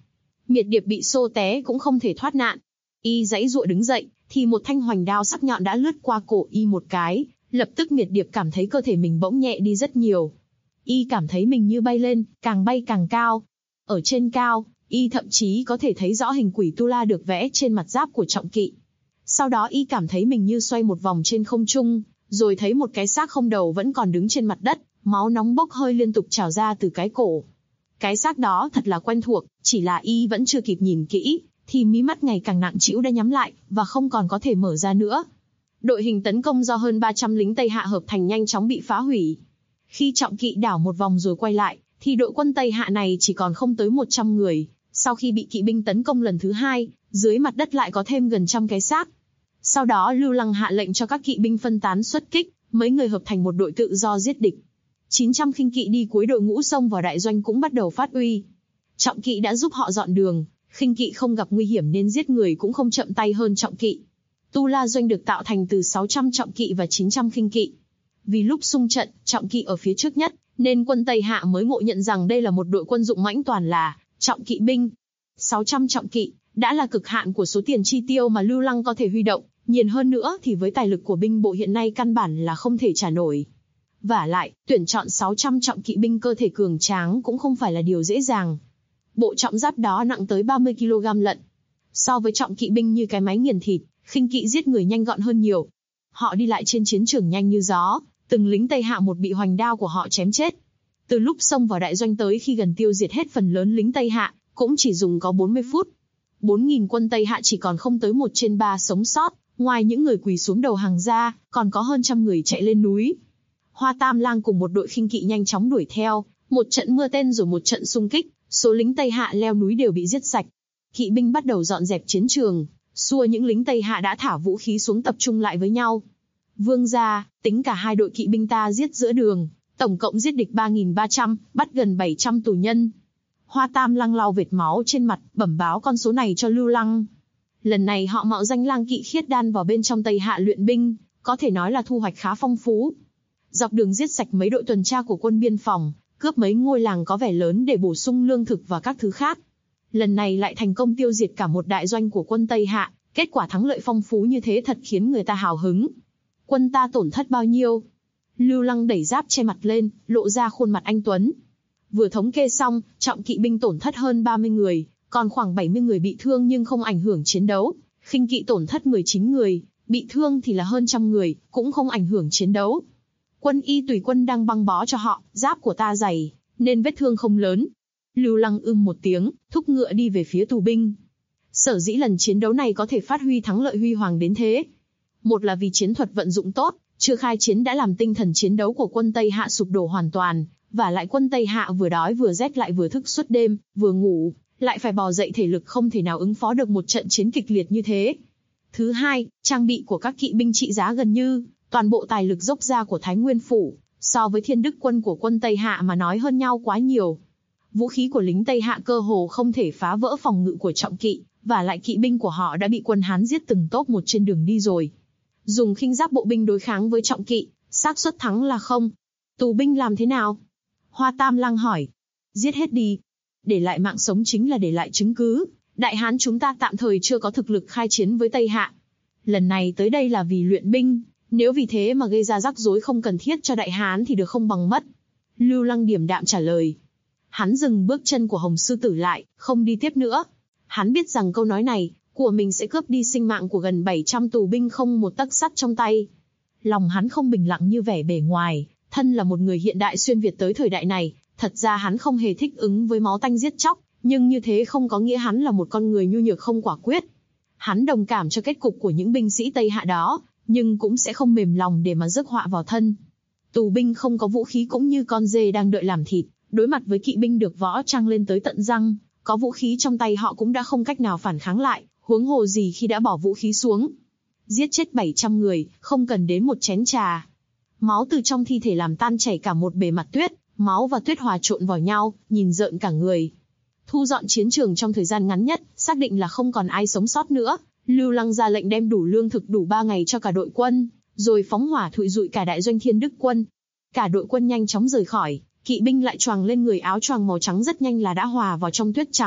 Speaker 2: Miệt Điệp bị xô té cũng không thể thoát nạn. Y giãy giụa đứng dậy, thì một thanh hoành đao sắc nhọn đã lướt qua cổ y một cái, lập tức Miệt Điệp cảm thấy cơ thể mình bỗng nhẹ đi rất nhiều. Y cảm thấy mình như bay càng cao. Ở trên cao, y thậm chí có thể thấy rõ hình quỷ tu la được vẽ trên mặt giáp của Trọng Kỵ. Sau đó y cảm thấy mình như xoay một vòng trên không trung, rồi thấy một cái xác không đầu vẫn còn đứng trên mặt đất, máu nóng bốc hơi liên tục trào ra từ cái cổ. Cái xác đó thật là quen thuộc, chỉ là y vẫn chưa kịp nhìn kỹ, thì mí mắt ngày càng nặng trĩu đã nhắm lại, và không còn có thể mở ra nữa. Đội hình tấn công do hơn 300 lính Tây Hạ hợp thành nhanh chóng bị phá hủy. Khi Trọng Kỵ đảo một vòng rồi quay lại, thì đội quân Tây Hạ này chỉ còn không tới 100 người. Sau khi bị kỵ binh tấn công lần thứ hai, dưới mặt đất lại có thêm gần 100 cái xác. Sau đó Lưu Lăng hạ lệnh cho các kỵ binh phân tán xuất kích, mấy người hợp thành một đội tự do giết địch. 900 khinh kỵ đi cuối đội ngũ xông vào đại doanh cũng bắt đầu phát uy. Trọng Kỵ đã giúp họ dọn đường, khinh kỵ không gặp nguy hiểm nên giết người cũng không chậm tay hơn Trọng Kỵ. Tu La doanh được tạo thành từ 600 Trọng Kỵ và 900 khinh kỵ. Vì lúc xung trận, Trọng Kỵ ở phía trước nhất, nên quân Tây Hạ mới ngộ nhận rằng đây là một đội quân dụng mãnh toàn là trọng kỵ binh. 600 trọng kỵ đã là cực hạn của số tiền chi tiêu mà Lưu Lăng có thể huy động, nhiều hơn nữa thì với tài lực của binh bộ hiện nay căn bản là không thể trả nổi. Vả lại, tuyển chọn 600 trọng kỵ binh cơ thể cường tráng cũng không phải là điều dễ dàng. Bộ trọng giáp đó nặng tới 30 kg lận. So với trọng kỵ binh như cái máy nghiền thịt, khinh kỵ giết người nhanh gọn hơn nhiều. Họ đi lại trên chiến trường nhanh như gió, từng lính Tây Hạ một bị hoành đao của họ chém chết. Từ lúc xông vào đại doanh tới khi gần tiêu diệt hết phần lớn lính Tây Hạ, cũng chỉ dùng có 40 phút. 4.000 quân Tây Hạ chỉ còn không tới 1/3 sống sót, ngoài những người quỳ xuống đầu hàng ra, còn có hơn 100 người chạy lên núi. Hoa Tam Lang cùng một đội khinh kỵ nhanh chóng đuổi theo, một trận mưa tên rồi một trận xung kích, số lính Tây Hạ leo núi đều bị giết sạch. Kỵ binh bắt đầu dọn dẹp chiến trường, xua những lính Tây Hạ đã thả vũ khí xuống tập trung lại với nhau. Vương gia, tính cả hai đội kỵ binh ta giết giữa đường, tổng cộng giết địch 3.300, bắt gần 700 tù nhân. Hoa Tam Lang lau vệt máu trên mặt, bẩm báo con số này cho Lưu Lăng. Lần này họ mạo danh Lang Kỵ khiết đan vào bên trong Tây Hạ luyện binh, có thể nói là thu hoạch khá phong phú. Dọc đường giết sạch mấy đội tuần tra của quân biên phòng, cướp mấy ngôi làng có vẻ lớn để bổ sung lương thực và các thứ khác. Lần này lại thành công tiêu diệt cả một đại doanh của quân Tây Hạ, kết quả thắng lợi phong phú như thế thật khiến người ta hào hứng. Quân ta tổn thất bao nhiêu? Lưu Lăng đẩy giáp che mặt lên, lộ ra khuôn mặt anh tuấn. Vừa thống kê xong, trọng kỵ binh tổn thất hơn 30 người, còn khoảng 70 người bị thương nhưng không ảnh hưởng chiến đấu. Khinh kỵ tổn thất 19 người, bị thương thì là hơn 100 người, cũng không ảnh hưởng chiến đấu. Quân y tùy quân đang băng bó cho họ, giáp của ta dày, nên vết thương không lớn. Lưu Lăng một tiếng, thúc ngựa đi về phía tù binh. Sở dĩ lần chiến đấu này có thể phát huy thắng lợi huy hoàng đến thế. Một là vì chiến thuật vận dụng tốt, chưa khai chiến đã làm tinh thần chiến đấu của quân Tây Hạ sụp đổ hoàn toàn, và lại quân Tây Hạ vừa đói vừa rét lại vừa thức suốt đêm, vừa ngủ, lại phải bò dậy thể lực không thể nào ứng phó được một trận chiến kịch liệt như thế. Thứ hai, trang bị của các kỵ binh trị giá gần như toàn bộ tài lực dốc ra của Thái Nguyên Phủ, so với Thiên Đức quân của quân Tây Hạ mà nói hơn nhau quá nhiều. Vũ khí của lính Tây Hạ cơ hồ không thể phá vỡ phòng ngự của trọng kỵ, và lại kỵ binh của họ đã bị quân Hán giết từng tốp một trên đường đi rồi. Dùng khinh giáp bộ binh đối kháng với trọng kỵ, xác suất thắng là không. Tù binh làm thế nào? Hoa Tam Lang hỏi. Giết hết đi. Để lại mạng sống chính là để lại chứng cứ. Đại Hán chúng ta tạm thời chưa có thực lực khai chiến với Tây Hạ. Lần này tới đây là vì luyện binh, nếu vì thế mà gây ra rắc rối không cần thiết cho Đại Hán thì được không bằng mất. Lưu Lăng điềm đạm trả lời. Hắn dừng bước chân của Hồng Sư Tử lại, không đi tiếp nữa. Hắn biết rằng câu nói này của mình sẽ cướp đi sinh mạng của gần 700 tù binh không một tấc sắt trong tay. Lòng hắn không bình lặng như vẻ bề ngoài, thân là một người hiện đại xuyên Việt tới thời đại này, thật ra hắn không hề thích ứng với máu tanh giết chóc, nhưng như thế không có nghĩa hắn là một con người nhu nhược không quả quyết. Hắn đồng cảm cho kết cục của những binh sĩ Tây Hạ đó, nhưng cũng sẽ không mềm lòng để mà rước họa vào thân. Tù binh không có vũ khí cũng như con dê đang đợi làm thịt, đối mặt với kỵ binh được võ trang lên tới tận răng, có vũ khí trong tay họ cũng đã không cách nào phản kháng lại, huống hồ gì khi đã bỏ vũ khí xuống. Giết chết 700 người, không cần đến một chén trà. Máu từ trong thi thể làm tan chảy cả một bề mặt tuyết, máu và tuyết hòa trộn vào nhau, nhìn rợn cả người. Thu dọn chiến trường trong thời gian ngắn nhất, xác định là không còn ai sống sót nữa. Lưu Lăng ra lệnh đem đủ lương thực đủ 3 ngày cho cả đội quân, rồi phóng hỏa thụi dụi cả đại doanh Thiên Đức quân. Cả đội quân nhanh chóng rời khỏi, kỵ binh lại choàng lên người áo choàng màu trắng rất nhanh là đã hòa vào trong tuyết trắng,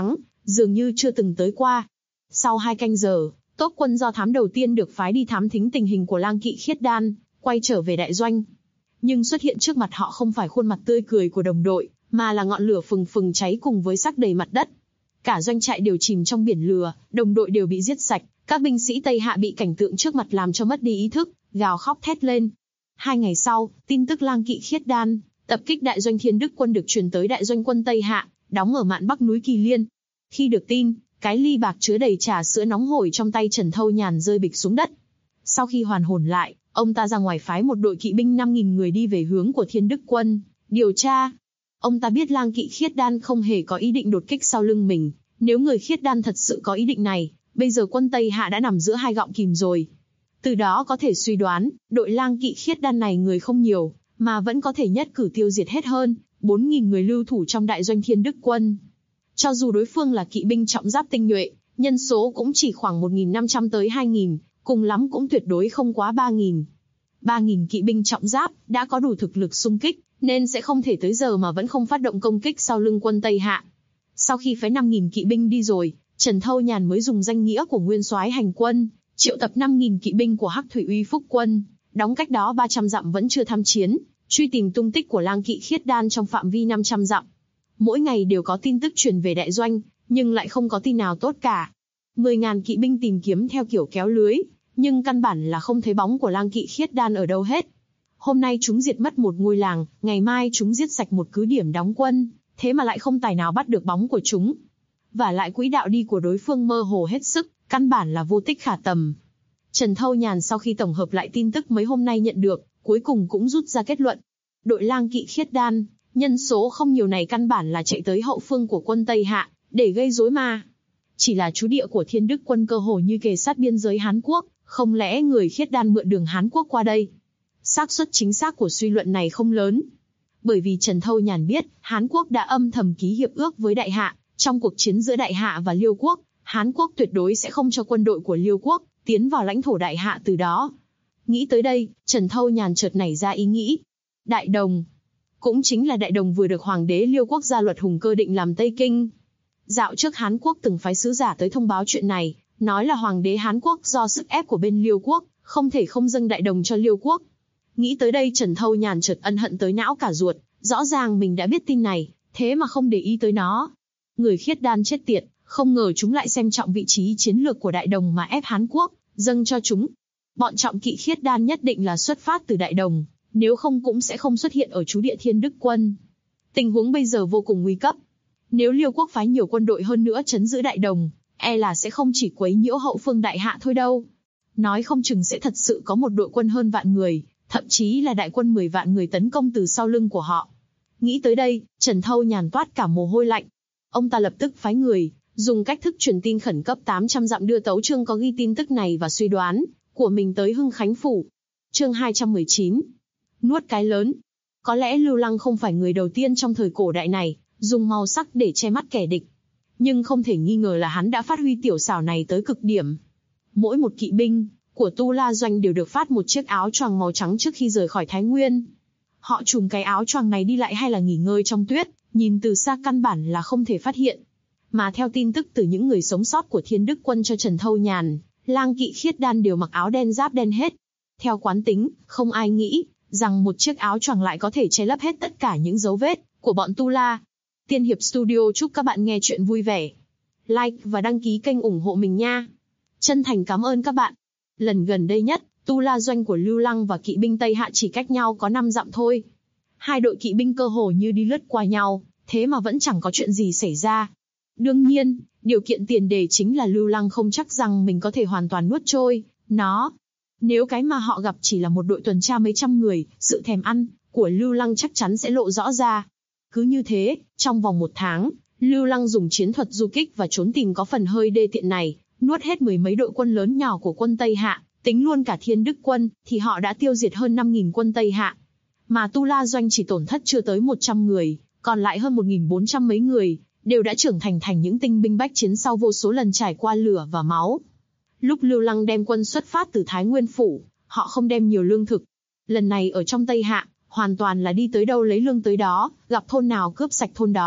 Speaker 2: dường như chưa từng tới qua. Sau 2 canh giờ, tốp quân do thám đầu tiên được phái đi thám thính tình hình của Lang Kỵ Khiết Đan, quay trở về đại doanh. Nhưng xuất hiện trước mặt họ không phải khuôn mặt tươi cười của đồng đội, mà là ngọn lửa phừng phừng cháy cùng với xác đầy mặt đất. Cả doanh trại đều chìm trong biển lửa, đồng đội đều bị giết sạch, các binh sĩ Tây Hạ bị cảnh tượng trước mặt làm cho mất đi ý thức, gào khóc thét lên. 2 ngày sau, tin tức Lang Kỵ Khiết Đan tập kích đại doanh Thiên Đức quân được truyền tới đại doanh quân Tây Hạ, đóng ở mạn bắc núi Kỳ Liên. Khi được tin, cái ly bạc chứa đầy trà sữa nóng hổi trong tay Trần Thâu Nhàn rơi bịch xuống đất. Sau khi hoàn hồn lại, ông ta ra ngoài phái một đội kỵ binh 5.000 người đi về hướng của Thiên Đức quân, điều tra. Ông ta biết Lang Kỵ Khiết Đan không hề có ý định đột kích sau lưng mình, nếu người Khiết Đan thật sự có ý định này, bây giờ quân Tây Hạ đã nằm giữa hai gọng kìm rồi. Từ đó có thể suy đoán, đội Lang Kỵ Khiết Đan này người không nhiều, mà vẫn có thể nhất cử tiêu diệt hết hơn 4.000 người lưu thủ trong đại doanh Thiên Đức quân. Cho dù đối phương là kỵ binh trọng giáp tinh nhuệ, nhân số cũng chỉ khoảng 1.500 tới 2.000, cùng lắm cũng tuyệt đối không quá 3.000. 3.000 kỵ binh trọng giáp đã có đủ thực lực xung kích, nên sẽ không thể tới giờ mà vẫn không phát động công kích sau lưng quân Tây Hạ. Sau khi phái 5.000 kỵ binh đi rồi, Trần Thâu Nhàn mới dùng danh nghĩa của nguyên soái hành quân, triệu tập 5.000 kỵ binh của Hắc Thủy Uy Phúc quân, đóng cách đó 300 dặm vẫn chưa tham chiến, truy tìm tung tích của Lang Kỵ Khiết Đan trong phạm vi 500 dặm. Mỗi ngày đều có tin tức truyền về đại doanh, nhưng lại không có tin nào tốt cả. 10.000 kỵ binh tìm kiếm theo kiểu kéo lưới, nhưng căn bản là không thấy bóng của Lang Kỵ Khiết Đan ở đâu hết. Hôm nay chúng diệt mất một ngôi làng, ngày mai chúng giết sạch một cứ điểm đóng quân, thế mà lại không tài nào bắt được bóng của chúng. Và lại quỹ đạo đi của đối phương mơ hồ hết sức, căn bản là vô tích khả tầm. Trần Thâu Nhàn sau khi tổng hợp lại tin tức mấy hôm nay nhận được, cuối cùng cũng rút ra kết luận. Đội Lang Kỵ Khiết Đan, nhân số không nhiều này căn bản là chạy tới hậu phương của quân Tây Hạ, để gây rối mà. Chỉ là trú địa của Thiên Đức quân cơ hồ như kề sát biên giới Hán Quốc, không lẽ người Khiết Đan mượn đường Hán Quốc qua đây? Xác suất chính xác của suy luận này không lớn. Bởi vì Trần Thâu Nhàn biết, Hán Quốc đã âm thầm ký hiệp ước với Đại Hạ, trong cuộc chiến giữa Đại Hạ và Liêu Quốc, Hán Quốc tuyệt đối sẽ không cho quân đội của Liêu Quốc tiến vào lãnh thổ Đại Hạ từ đó. Nghĩ tới đây, Trần Thâu Nhàn chợt nảy ra ý nghĩ. Đại Đồng, cũng chính là Đại Đồng vừa được Hoàng đế Liêu Quốc ra luật Hùng Cơ định làm Tây Kinh. Dạo trước Hán Quốc từng phái sứ giả tới thông báo chuyện này, nói là Hoàng đế Hán Quốc do sức ép của bên Liêu Quốc, không thể không dâng Đại Đồng cho Liêu Quốc. Nghĩ tới đây Trần Thâu Nhàn chợt ân hận tới não cả ruột, rõ ràng mình đã biết tin này, thế mà không để ý tới nó. Người Khiết Đan chết tiệt, không ngờ chúng lại xem trọng vị trí chiến lược của Đại Đồng mà ép Hán Quốc dâng cho chúng. Bọn trọng kỵ Khiết Đan nhất định là xuất phát từ Đại Đồng, nếu không cũng sẽ không xuất hiện ở trú địa Thiên Đức quân. Tình huống bây giờ vô cùng nguy cấp. Nếu Liêu Quốc phái nhiều quân đội hơn nữa trấn giữ Đại Đồng, e là sẽ không chỉ quấy nhiễu hậu phương Đại Hạ thôi đâu. Nói không chừng sẽ thật sự có một đội quân hơn vạn người, thậm chí là đại quân 10 vạn người tấn công từ sau lưng của họ. Nghĩ tới đây, Trần Thâu Nhàn toát cả mồ hôi lạnh. Ông ta lập tức phái người, dùng cách thức truyền tin khẩn cấp 800 dặm đưa tấu chương có ghi tin tức này và suy đoán của mình tới Hưng Khánh Phủ. Chương 219. Nuốt cái lớn. Có lẽ Lưu Lăng không phải người đầu tiên trong thời cổ đại này dùng màu sắc để che mắt kẻ địch, nhưng không thể nghi ngờ là hắn đã phát huy tiểu xảo này tới cực điểm. Mỗi một kỵ binh của Tu La Doanh đều được phát một chiếc áo choàng màu trắng trước khi rời khỏi Thái Nguyên. Họ trùm cái áo choàng này đi lại hay là nghỉ ngơi trong tuyết, nhìn từ xa căn bản là không thể phát hiện. Mà theo tin tức từ những người sống sót của Thiên Đức quân cho Trần Thâu Nhàn, Lang Kỵ Khiết Đan đều mặc áo đen giáp đen hết. Theo quán tính, không ai nghĩ rằng một chiếc áo choàng lại có thể che lấp hết tất cả những dấu vết của bọn Tu La. Tiên Hiệp Studio chúc các bạn nghe chuyện vui vẻ. Like và đăng ký kênh ủng hộ mình nha. Chân thành cảm ơn các bạn. Lần gần đây nhất, Tu La Doanh của Lưu Lăng và kỵ binh Tây Hạ chỉ cách nhau có 5 dặm thôi. Hai đội kỵ binh cơ hồ như đi lướt qua nhau, thế mà vẫn chẳng có chuyện gì xảy ra. Đương nhiên, điều kiện tiền đề chính là Lưu Lăng không chắc rằng mình có thể hoàn toàn nuốt trôi nó. Nếu cái mà họ gặp chỉ là một đội tuần tra mấy trăm người, sự thèm ăn của Lưu Lăng chắc chắn sẽ lộ rõ ra. Cứ như thế, trong vòng 1 tháng, Lưu Lăng dùng chiến thuật du kích và trốn tìm có phần hơi đê tiện này, nuốt hết 10 mấy đội quân lớn nhỏ của quân Tây Hạ, tính luôn cả Thiên Đức quân, thì họ đã tiêu diệt hơn 5.000 quân Tây Hạ. Mà Tu La Doanh chỉ tổn thất chưa tới 100 người, còn lại hơn 1.400 mấy người, đều đã trưởng thành những tinh binh bách chiến sau vô số lần trải qua lửa và máu. Lúc Lưu Lăng đem quân xuất phát từ Thái Nguyên Phủ, họ không đem nhiều lương thực. Lần này ở trong Tây Hạ, hoàn toàn là đi tới đâu lấy lương tới đó, gặp thôn nào cướp sạch thôn đó,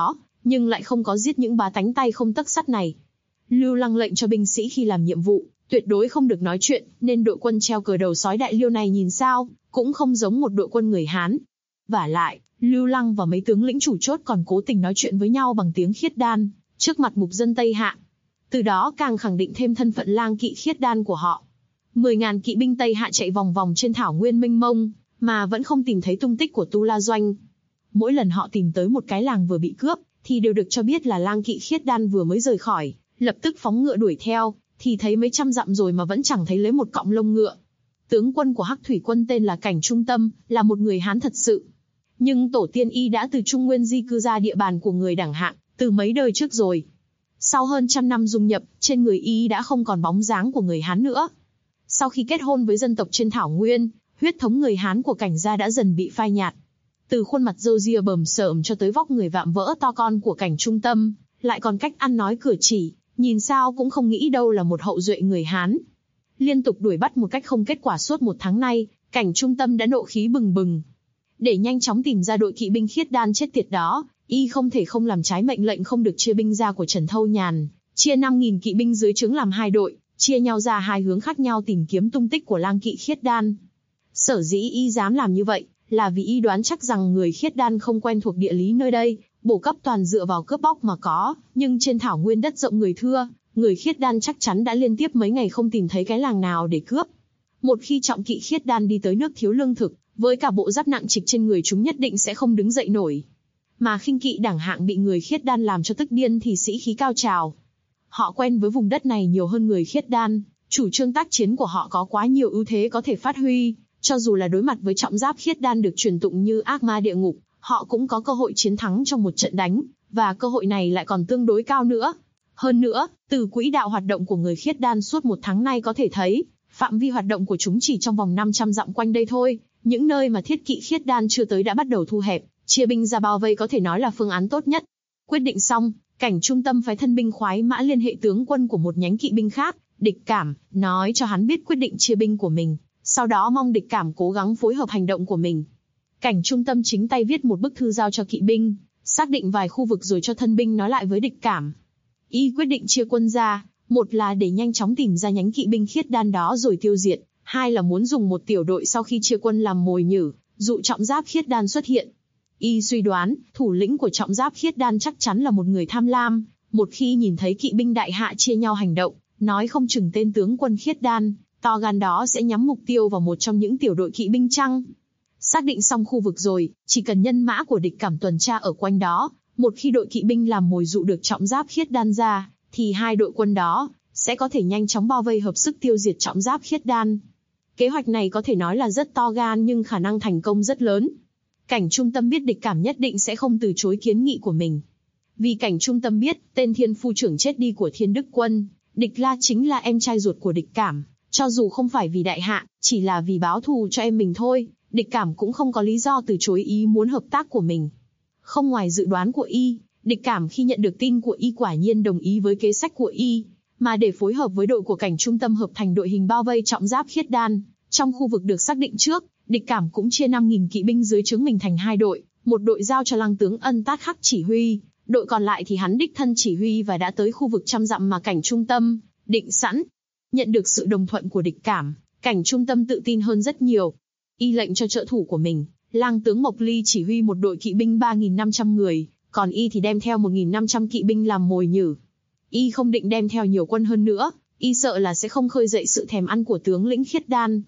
Speaker 2: nhưng lại không có giết những bá tánh tay không tấc sắt này. Lưu Lăng lệnh cho binh sĩ khi làm nhiệm vụ, tuyệt đối không được nói chuyện, nên đội quân treo cờ đầu sói Đại Liêu này nhìn sao, cũng không giống một đội quân người Hán. Vả lại, Lưu Lăng và mấy tướng lĩnh chủ chốt còn cố tình nói chuyện với nhau bằng tiếng Khiết Đan, trước mặt mục dân Tây Hạ. Từ đó càng khẳng định thêm thân phận lang kỵ Khiết Đan của họ. 10.000 kỵ binh Tây Hạ chạy vòng vòng trên thảo nguyên mênh mông, mà vẫn không tìm thấy tung tích của Tu La Doanh. Mỗi lần họ tìm tới một cái làng vừa bị cướp, thì đều được cho biết là lang kỵ Khiết Đan vừa mới rời khỏi, lập tức phóng ngựa đuổi theo, thì thấy mấy trăm dặm rồi mà vẫn chẳng thấy lấy một cọng lông ngựa. Tướng quân của Hắc Thủy quân tên là Cảnh Trung Tâm, là một người Hán thật sự. Nhưng tổ tiên y đã từ Trung Nguyên di cư ra địa bàn của người Đảng Hạng, từ mấy đời trước rồi. Sau hơn 100 năm dung nhập, trên người y đã không còn bóng dáng của người Hán nữa. Sau khi kết hôn với dân tộc trên thảo nguyên, huyết thống người Hán của Cảnh gia đã dần bị phai nhạt. Từ khuôn mặt râu ria bờm sợm cho tới vóc người vạm vỡ to con của Cảnh Trung Tâm, lại còn cách ăn nói cử chỉ, nhìn sao cũng không nghĩ đâu là một hậu duệ người Hán. Liên tục đuổi bắt một cách không kết quả suốt 1 tháng nay, Cảnh Trung Tâm đã nộ khí bừng bừng. Để nhanh chóng tìm ra đội kỵ binh Khiết Đan chết tiệt đó, y không thể không làm trái mệnh lệnh không được chia binh ra của Trần Thâu Nhàn, chia 5.000 kỵ binh dưới trướng làm 2 đội, chia nhau ra 2 hướng khác nhau tìm kiếm tung tích của lang kỵ Khiết Đan. Sở dĩ y dám làm như vậy, là vì y đoán chắc rằng người Khiết Đan không quen thuộc địa lý nơi đây, bổ cấp toàn dựa vào cướp bóc mà có, nhưng trên thảo nguyên đất rộng người thưa, người Khiết Đan chắc chắn đã liên tiếp mấy ngày không tìm thấy cái làng nào để cướp. Một khi trọng kỵ Khiết Đan đi tới nước thiếu lương thực, với cả bộ giáp nặng trịch trên người chúng nhất định sẽ không đứng dậy nổi. Mà khinh kỵ Đảng Hạng bị người Khiết Đan làm cho tức điên thì sĩ khí cao trào. Họ quen với vùng đất này nhiều hơn người Khiết Đan, chủ trương tác chiến của họ có quá nhiều ưu thế có thể phát huy, cho dù là đối mặt với trọng giáp Khiết Đan được truyền tụng như ác ma địa ngục, họ cũng có cơ hội chiến thắng trong một trận đánh, và cơ hội này lại còn tương đối cao nữa. Hơn nữa, từ quỹ đạo hoạt động của người Khiết Đan suốt 1 tháng nay có thể thấy, phạm vi hoạt động của chúng chỉ trong vòng 500 dặm quanh đây thôi, những nơi mà thiết kỵ Khiết Đan chưa tới đã bắt đầu thu hẹp, chia binh ra bao vây có thể nói là phương án tốt nhất. Quyết định xong, Cảnh Trung Tâm phái thân binh khoái mã liên hệ tướng quân của một nhánh kỵ binh khác, Địch Cảm, nói cho hắn biết quyết định chia binh của mình, sau đó mong Địch Cảm cố gắng phối hợp hành động của mình. Cảnh Trung Tâm chính tay viết một bức thư giao cho kỵ binh, xác định vài khu vực rồi cho thân binh nói lại với Địch Cảm. Y quyết định chia quân ra, một là để nhanh chóng tìm ra nhánh kỵ binh Khiết Đan đó rồi tiêu diệt, hai là muốn dùng một tiểu đội sau khi chia quân làm mồi nhử, dụ trọng giáp Khiết Đan xuất hiện. Y suy đoán, thủ lĩnh của trọng giáp Khiết Đan chắc chắn là một người tham lam, một khi nhìn thấy kỵ binh đại hạ chia nhau hành động, nói không chừng tên tướng quân Khiết Đan to gan đó sẽ nhắm mục tiêu vào một trong những tiểu đội kỵ binh chăng. Xác định xong khu vực rồi, chỉ cần nhân mã của Địch Cảm tuần tra ở quanh đó, một khi đội kỵ binh làm mồi dụ được trọng giáp Khiết Đan ra, thì 2 đội quân đó sẽ có thể nhanh chóng bao vây hợp sức tiêu diệt trọng giáp Khiết Đan. Kế hoạch này có thể nói là rất to gan nhưng khả năng thành công rất lớn. Cảnh Trung Tâm biết Địch Cảm nhất định sẽ không từ chối kiến nghị của mình. Vì Cảnh Trung Tâm biết, tên thiên phu trưởng chết đi của Thiên Đức Quân, Địch La chính là em trai ruột của Địch Cảm, cho dù không phải vì đại hạ, chỉ là vì báo thù cho em mình thôi, Địch Cảm cũng không có lý do từ chối ý muốn hợp tác của mình. Không ngoài dự đoán của y, Địch Cảm khi nhận được tin của y quả nhiên đồng ý với kế sách của y, mà để phối hợp với đội của Cảnh Trung Tâm hợp thành đội hình bao vây trọng giáp Khiết Đan, trong khu vực được xác định trước, Địch Cảm cũng chia 5.000 kỵ binh dưới trướng mình thành 2 đội, một đội giao cho Lăng tướng Ân Tát Khắc chỉ huy, đội còn lại thì hắn đích thân chỉ huy và đã tới khu vực 100 dặm mà Cảnh Trung Tâm định sẵn. Nhận được sự đồng thuận của Địch Cảm, Cảnh Trung Tâm tự tin hơn rất nhiều. Y lệnh cho trợ thủ của mình, Lang tướng Mộc Ly chỉ huy một đội kỵ binh 3.500 người, còn y thì đem theo 1.500 kỵ binh làm mồi nhử. Y không định đem theo nhiều quân hơn nữa, y sợ là sẽ không khơi dậy sự thèm ăn của tướng lĩnh Khiết Đan.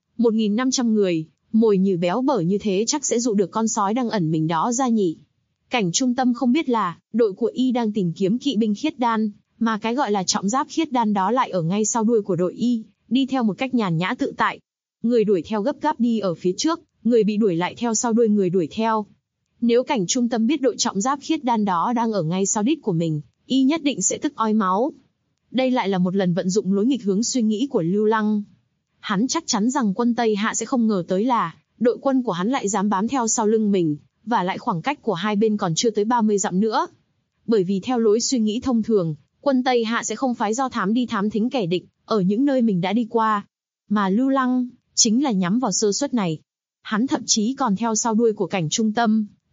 Speaker 2: 1.500 người, mồi nhử béo bở như thế chắc sẽ dụ được con sói đang ẩn mình đó ra nhỉ. Cảnh Trung Tâm không biết là, đội của y đang tìm kiếm kỵ binh Khiết Đan, mà cái gọi là trọng giáp Khiết Đan đó lại ở ngay sau đuôi của đội y, đi theo một cách nhàn nhã tự tại. Người đuổi theo gấp gáp đi ở phía trước, người bị đuổi lại theo sau đuôi người đuổi theo. Nếu Cảnh Trung Tâm biết đội trọng giáp Khiết Đan đó đang ở ngay sau đít của mình, y nhất định sẽ tức ói máu. Đây lại là một lần vận dụng lối nghịch hướng suy nghĩ của Lưu Lăng. Hắn chắc chắn rằng quân Tây Hạ sẽ không ngờ tới là đội quân của hắn lại dám bám theo sau lưng mình, và lại khoảng cách của hai bên còn chưa tới 30 dặm nữa. Bởi vì theo lối suy nghĩ thông thường, quân Tây Hạ sẽ không phái do thám đi thám thính kẻ địch ở những nơi mình đã đi qua, mà Lưu Lăng chính là nhắm vào sơ suất này. Hắn thậm chí còn theo sau đuôi của Cảnh Trung Tâm,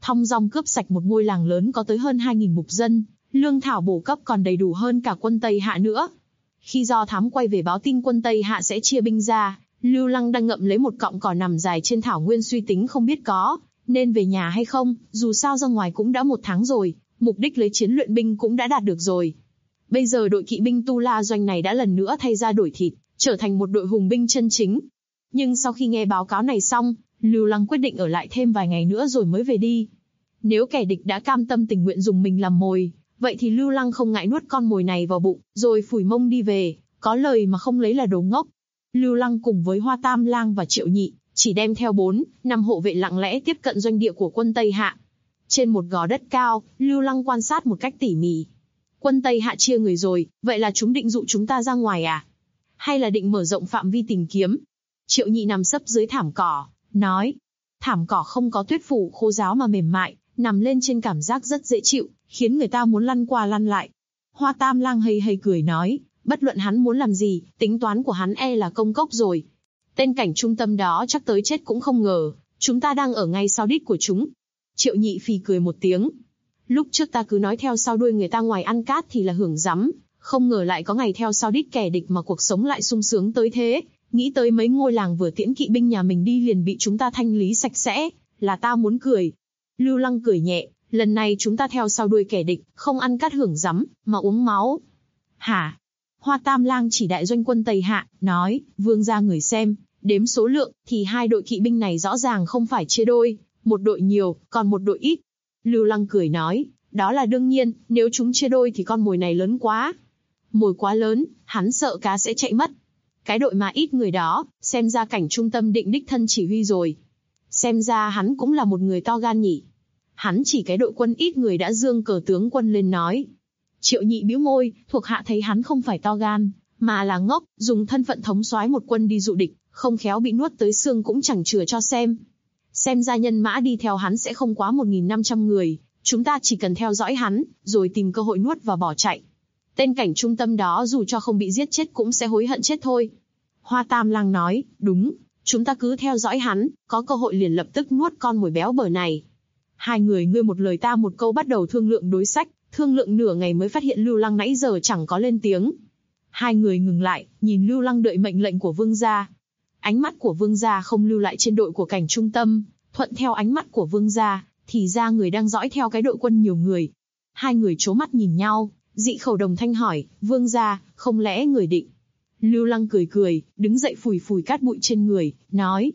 Speaker 2: thong dong cướp sạch một ngôi làng lớn có tới hơn 2.000 mục dân, lương thảo bổ cấp còn đầy đủ hơn cả quân Tây Hạ nữa. Khi do thám quay về báo tin quân Tây Hạ sẽ chia binh ra, Lưu Lăng đang ngậm lấy một cọng cỏ nằm dài trên thảo nguyên suy tính không biết có nên về nhà hay không, dù sao ra ngoài cũng đã 1 tháng rồi, mục đích lấy chiến luyện binh cũng đã đạt được rồi. Bây giờ đội kỵ binh Tu La Doanh này đã lần nữa thay da đổi thịt, trở thành một đội hùng binh chân chính. Nhưng sau khi nghe báo cáo này xong, Lưu Lăng quyết định ở lại thêm vài ngày nữa rồi mới về đi. Nếu kẻ địch đã cam tâm tình nguyện dùng mình làm mồi, vậy thì Lưu Lăng không ngại nuốt con mồi này vào bụng, rồi phủi mông đi về, có lời mà không lấy là đồ ngốc. Lưu Lăng cùng với Hoa Tam Lang và Triệu Nhị, chỉ đem theo 4-5 hộ vệ lặng lẽ tiếp cận doanh địa của quân Tây Hạ. Trên một gò đất cao, Lưu Lăng quan sát một cách tỉ mỉ. Quân Tây Hạ chia người rồi, vậy là chúng định dụ chúng ta ra ngoài à? Hay là định mở rộng phạm vi tìm kiếm? Triệu Nhị nằm sấp dưới thảm cỏ, nói. Thảm cỏ không có tuyết phủ khô ráo mà mềm mại, nằm lên trên cảm giác rất dễ chịu, khiến người ta muốn lăn qua lăn lại. Hoa Tam Lang hây hây cười nói, bất luận hắn muốn làm gì, tính toán của hắn là công cốc rồi. Tên cảnh trung tâm đó chắc tới chết cũng không ngờ, chúng ta đang ở ngay sau đít của chúng. Triệu Nhị phì cười một tiếng. Lúc trước ta cứ nói theo sau đuôi người ta ngoài ăn cát thì là hưởng rắm, không ngờ lại có ngày theo sau đít kẻ địch mà cuộc sống lại sung sướng tới thế. Nghĩ tới mấy ngôi làng vừa tiễn kỵ binh nhà mình đi liền bị chúng ta thanh lý sạch sẽ, là ta muốn cười. Lưu Lăng cười nhẹ, lần này chúng ta theo sau đuôi kẻ địch, không ăn cát hưởng rắm, mà uống máu. Hả? Hoa Tam Lang chỉ đại doanh quân Tây Hạ, nói, vương gia người xem, đếm số lượng, thì 2 đội kỵ binh này rõ ràng không phải chia đôi, một đội nhiều, còn một đội ít. Lưu Lăng cười nói, đó là đương nhiên, nếu chúng chia đôi thì con mồi này lớn quá. Mồi quá lớn, hắn sợ cá sẽ chạy mất. Cái đội mà ít người đó, xem ra cảnh trung tâm định đích thân chỉ huy rồi. Xem ra hắn cũng là một người to gan nhỉ. Hắn chỉ cái đội quân ít người đã giương cờ tướng quân lên nói. Triệu Nhị bĩu môi, thuộc hạ thấy hắn không phải to gan, mà là ngốc, dùng thân phận thống soái một quân đi dụ địch, không khéo bị nuốt tới xương cũng chẳng chừa cho xem. Xem ra nhân mã đi theo hắn sẽ không quá 1.500 người, chúng ta chỉ cần theo dõi hắn, rồi tìm cơ hội nuốt và bỏ chạy. Tên cảnh trung tâm đó dù cho không bị giết chết cũng sẽ hối hận chết thôi. Hoa Tam Lang nói, đúng, chúng ta cứ theo dõi hắn, có cơ hội liền lập tức nuốt con mồi béo bở này. 2 người ngươi một lời ta một câu bắt đầu thương lượng đối sách, thương lượng nửa ngày mới phát hiện Lưu Lăng nãy giờ chẳng có lên tiếng. 2 người ngừng lại, nhìn Lưu Lăng đợi mệnh lệnh của vương gia. Ánh mắt của vương gia không lưu lại trên đội của cảnh trung tâm, thuận theo ánh mắt của vương gia, thì ra người đang dõi theo cái đội quân nhiều người. 2 người chố mắt nhìn nhau, dị khẩu đồng thanh hỏi, vương gia, không lẽ người định? Lưu Lăng cười cười, đứng dậy phủi phủi cát bụi trên người, nói,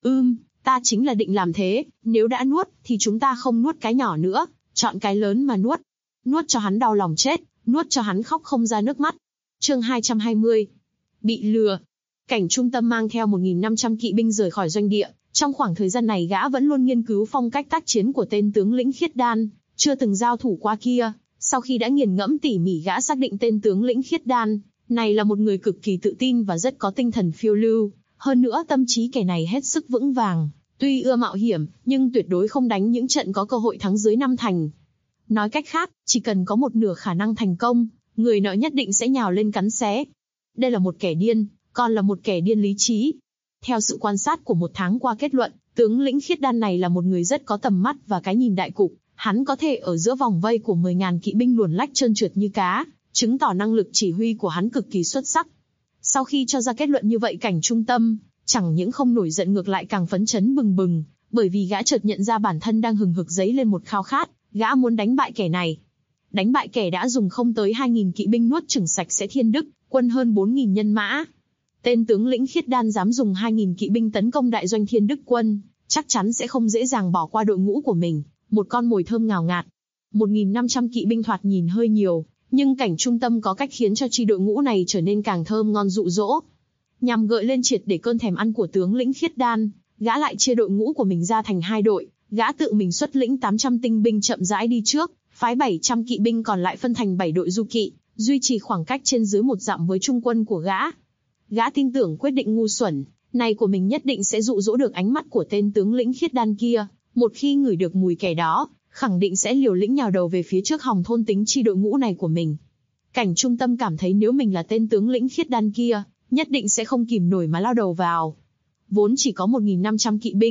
Speaker 2: ta chính là định làm thế, nếu đã nuốt, thì chúng ta không nuốt cái nhỏ nữa, chọn cái lớn mà nuốt. Nuốt cho hắn đau lòng chết, nuốt cho hắn khóc không ra nước mắt. Chương 220. Bị lừa. Cảnh trung tâm mang theo 1.500 kỵ binh rời khỏi doanh địa. Trong khoảng thời gian này gã vẫn luôn nghiên cứu phong cách tác chiến của tên tướng lĩnh Khiết Đan, chưa từng giao thủ qua kia. Sau khi đã nghiền ngẫm tỉ mỉ, gã xác định tên tướng lĩnh Khiết Đan này là một người cực kỳ tự tin và rất có tinh thần phiêu lưu. Hơn nữa tâm trí kẻ này hết sức vững vàng, tuy ưa mạo hiểm, nhưng tuyệt đối không đánh những trận có cơ hội thắng dưới 5 thành. Nói cách khác, chỉ cần có một nửa khả năng thành công, người nọ nhất định sẽ nhào lên cắn xé. Đây là một kẻ điên, còn là một kẻ điên lý trí. Theo sự quan sát của 1 tháng qua kết luận, tướng lĩnh Khiết Đan này là một người rất có tầm mắt và cái nhìn đại cục. Hắn có thể ở giữa vòng vây của 10.000 kỵ binh luồn lách trơn trượt như cá, chứng tỏ năng lực chỉ huy của hắn cực kỳ xuất sắc. Sau khi cho ra kết luận như vậy, cảnh trung tâm chẳng những không nổi giận ngược lại càng phấn chấn bừng bừng, bởi vì gã chợt nhận ra bản thân đang hừng hực dấy lên một khao khát, gã muốn đánh bại kẻ này. Đánh bại kẻ đã dùng không tới 2.000 kỵ binh nuốt chửng sạch sẽ Thiên Đức, quân hơn 4.000 nhân mã. Tên tướng lĩnh Khiết Đan dám dùng 2.000 kỵ binh tấn công đại doanh Thiên Đức quân, chắc chắn sẽ không dễ dàng bỏ qua đội ngũ của mình, một con mồi thơm ngào ngạt. 1.500 kỵ binh thoạt nhìn hơi nhiều, nhưng cảnh trung tâm có cách khiến cho chi đội ngũ này trở nên càng thơm ngon dụ dỗ. Nhằm gợi lên triệt để cơn thèm ăn của tướng lĩnh Khiết Đan, gã lại chia đội ngũ của mình ra thành 2 đội, gã tự mình xuất lĩnh 800 tinh binh chậm rãi đi trước, phái 700 kỵ binh còn lại phân thành 7 đội du kỵ, duy trì khoảng cách trên dưới 1 dặm với trung quân của gã. Gã tin tưởng quyết định ngu xuẩn này của mình nhất định sẽ dụ dỗ được ánh mắt của tên tướng lĩnh Khiết Đan kia, một khi ngửi được mùi kẻ đó, khẳng định sẽ liều lĩnh nhào đầu về phía trước hòng thôn tính chi đội ngũ này của mình. Cảnh trung tâm cảm thấy nếu mình là tên tướng lĩnh Khiết Đan kia, nhất định sẽ không kìm nổi mà lao đầu vào. Vốn chỉ có 1.500 kỵ binh,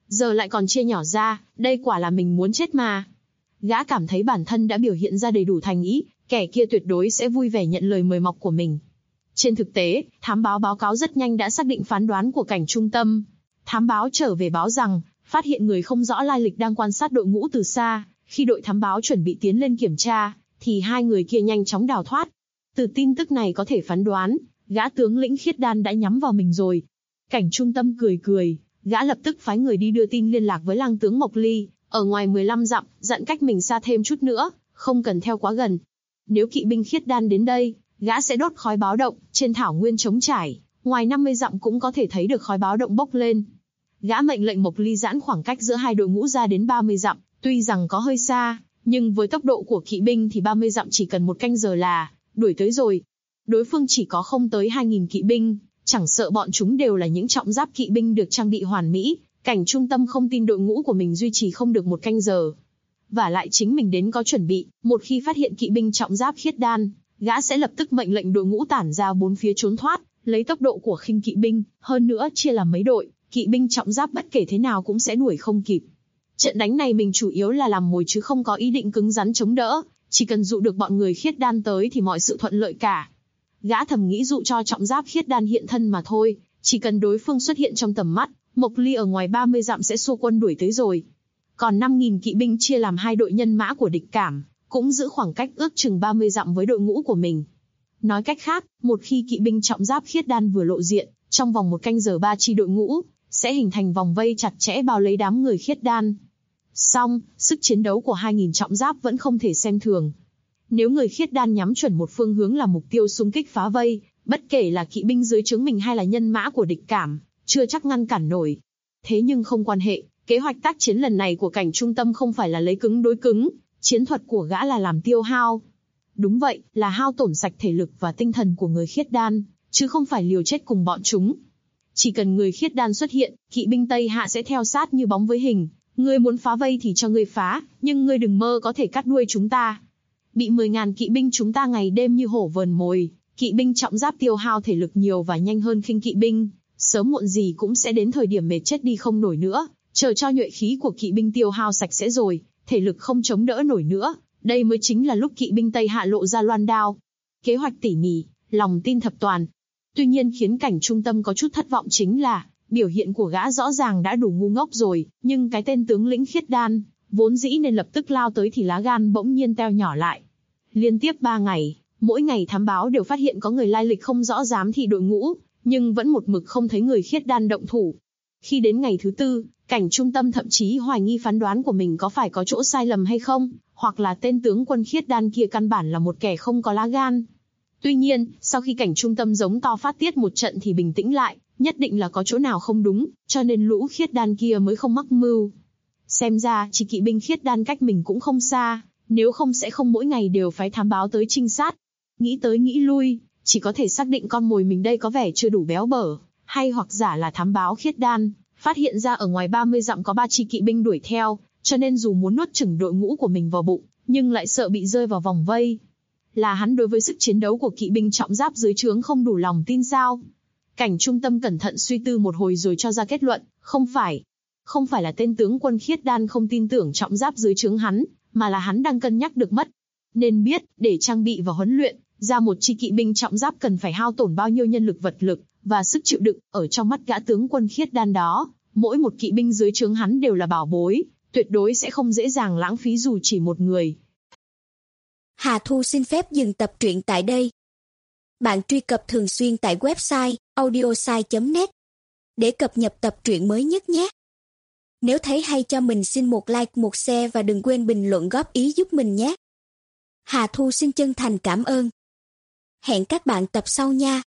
Speaker 2: giờ lại còn chia nhỏ ra, đây quả là mình muốn chết mà. Gã cảm thấy bản thân đã biểu hiện ra đầy đủ thành ý, kẻ kia tuyệt đối sẽ vui vẻ nhận lời mời mọc của mình. Trên thực tế, thám báo báo cáo rất nhanh đã xác định phán đoán của cảnh trung tâm. Thám báo trở về báo rằng, phát hiện người không rõ lai lịch đang quan sát đội ngũ từ xa. Khi đội thám báo chuẩn bị tiến lên kiểm tra, thì hai người kia nhanh chóng đào thoát. Từ tin tức này có thể phán đoán, gã tướng lĩnh khiết đan đã nhắm vào mình rồi. Cảnh trung tâm cười cười, gã lập tức phái người đi đưa tin liên lạc với lang tướng Mộc Ly, ở ngoài 15 dặm, dặn cách mình xa thêm chút nữa, không cần theo quá gần. Nếu kỵ binh khiết đan đến đây, gã sẽ đốt khói báo động, trên thảo nguyên trống trải, ngoài 50 dặm cũng có thể thấy được khói báo động bốc lên. Gã mệnh lệnh Mộc Ly giãn khoảng cách giữa hai đội ngũ ra đến 30 dặm, tuy rằng có hơi xa, nhưng với tốc độ của kỵ binh thì 30 dặm chỉ cần 1 canh giờ là đuổi tới rồi. Đối phương chỉ có không tới 2.000 kỵ binh, chẳng sợ bọn chúng đều là những trọng giáp kỵ binh được trang bị hoàn mỹ, cảnh trung tâm không tin đội ngũ của mình duy trì không được 1 canh giờ. Và lại chính mình đến có chuẩn bị, một khi phát hiện kỵ binh trọng giáp khiết đan, gã sẽ lập tức mệnh lệnh đội ngũ tản ra bốn phía trốn thoát, lấy tốc độ của khinh kỵ binh, hơn nữa chia làm mấy đội, kỵ binh trọng giáp bất kể thế nào cũng sẽ đuổi không kịp. Trận đánh này mình chủ yếu là làm mồi chứ không có ý định cứng rắn chống đỡ, chỉ cần dụ được bọn người khiết đan tới thì mọi sự thuận lợi cả. Gã thầm nghĩ dụ cho trọng giáp khiết đan hiện thân mà thôi, chỉ cần đối phương xuất hiện trong tầm mắt, Mộc Ly ở ngoài 30 dặm sẽ xua quân đuổi tới rồi. Còn 5.000 kỵ binh chia làm 2 đội nhân mã của địch cảm, cũng giữ khoảng cách ước chừng 30 dặm với đội ngũ của mình. Nói cách khác, một khi kỵ binh trọng giáp khiết đan vừa lộ diện, trong vòng 1 canh giờ 3 chi đội ngũ sẽ hình thành vòng vây chặt chẽ bao lấy đám người khiết đan. Song, sức chiến đấu của 2.000 trọng giáp vẫn không thể xem thường. Nếu người khiết đan nhắm chuẩn một phương hướng là mục tiêu xung kích phá vây, bất kể là kỵ binh dưới trướng mình hay là nhân mã của địch cảm, chưa chắc ngăn cản nổi. Thế nhưng không quan hệ, kế hoạch tác chiến lần này của cảnh trung tâm không phải là lấy cứng đối cứng, chiến thuật của gã là làm tiêu hao. Đúng vậy, là hao tổn sạch thể lực và tinh thần của người khiết đan, chứ không phải liều chết cùng bọn chúng. Chỉ cần người khiết đan xuất hiện, kỵ binh Tây Hạ sẽ theo sát như bóng với hình. Ngươi muốn phá vây thì cho ngươi phá, nhưng ngươi đừng mơ có thể cắt đuôi chúng ta. Bị 10.000 kỵ binh chúng ta ngày đêm như hổ vờn mồi, kỵ binh trọng giáp tiêu hao thể lực nhiều và nhanh hơn khinh kỵ binh, sớm muộn gì cũng sẽ đến thời điểm mệt chết đi không nổi nữa, chờ cho nhuệ khí của kỵ binh tiêu hao sạch sẽ rồi, thể lực không chống đỡ nổi nữa, đây mới chính là lúc kỵ binh Tây Hạ lộ ra loan đao. Kế hoạch tỉ mỉ, lòng tin thập toàn. Tuy nhiên khiến cảnh trung tâm có chút thất vọng chính là, biểu hiện của gã rõ ràng đã đủ ngu ngốc rồi, nhưng cái tên tướng lĩnh khiết đan, vốn dĩ nên lập tức lao tới thì lá gan bỗng nhiên teo nhỏ lại. Liên tiếp 3 ngày, mỗi ngày thám báo đều phát hiện có người lai lịch không rõ giám thị đội ngũ, nhưng vẫn một mực không thấy người khiết đan động thủ. Khi đến ngày thứ 4, cảnh trung tâm thậm chí hoài nghi phán đoán của mình có phải có chỗ sai lầm hay không, hoặc là tên tướng quân khiết đan kia căn bản là một kẻ không có lá gan. Tuy nhiên, sau khi cảnh trung tâm giống to phát tiết một trận thì bình tĩnh lại, nhất định là có chỗ nào không đúng, cho nên lũ khiết đan kia mới không mắc mưu. Xem ra, chỉ kỵ binh khiết đan cách mình cũng không xa, nếu không sẽ không mỗi ngày đều phái thám báo tới trinh sát. Nghĩ tới nghĩ lui, chỉ có thể xác định con mồi mình đây có vẻ chưa đủ béo bở, hay hoặc giả là thám báo khiết đan, phát hiện ra ở ngoài 30 dặm có 3 chi kỵ binh đuổi theo, cho nên dù muốn nuốt chửng đội ngũ của mình vào bụng, nhưng lại sợ bị rơi vào vòng vây. Là hắn đối với sức chiến đấu của kỵ binh trọng giáp dưới trướng không đủ lòng tin sao? Cảnh trung tâm cẩn thận suy tư một hồi rồi cho ra kết luận, không phải là tên tướng quân khiết đan không tin tưởng trọng giáp dưới trướng hắn, mà là hắn đang cân nhắc được mất. Nên biết, để trang bị và huấn luyện, ra một chi kỵ binh trọng giáp cần phải hao tổn bao nhiêu nhân lực vật lực, và sức chịu đựng, ở trong mắt gã tướng quân khiết đan đó, mỗi một kỵ binh dưới trướng hắn đều là bảo bối, tuyệt đối sẽ không dễ dàng lãng phí dù chỉ một người.
Speaker 3: Hà Thu xin phép dừng tập truyện tại đây. Bạn truy cập thường xuyên tại website audiosai.net để cập nhật tập truyện mới nhất nhé. Nếu thấy hay cho mình xin một like, một share và đừng quên bình luận góp ý giúp mình nhé. Hà Thu xin chân thành cảm ơn. Hẹn các bạn tập sau nha.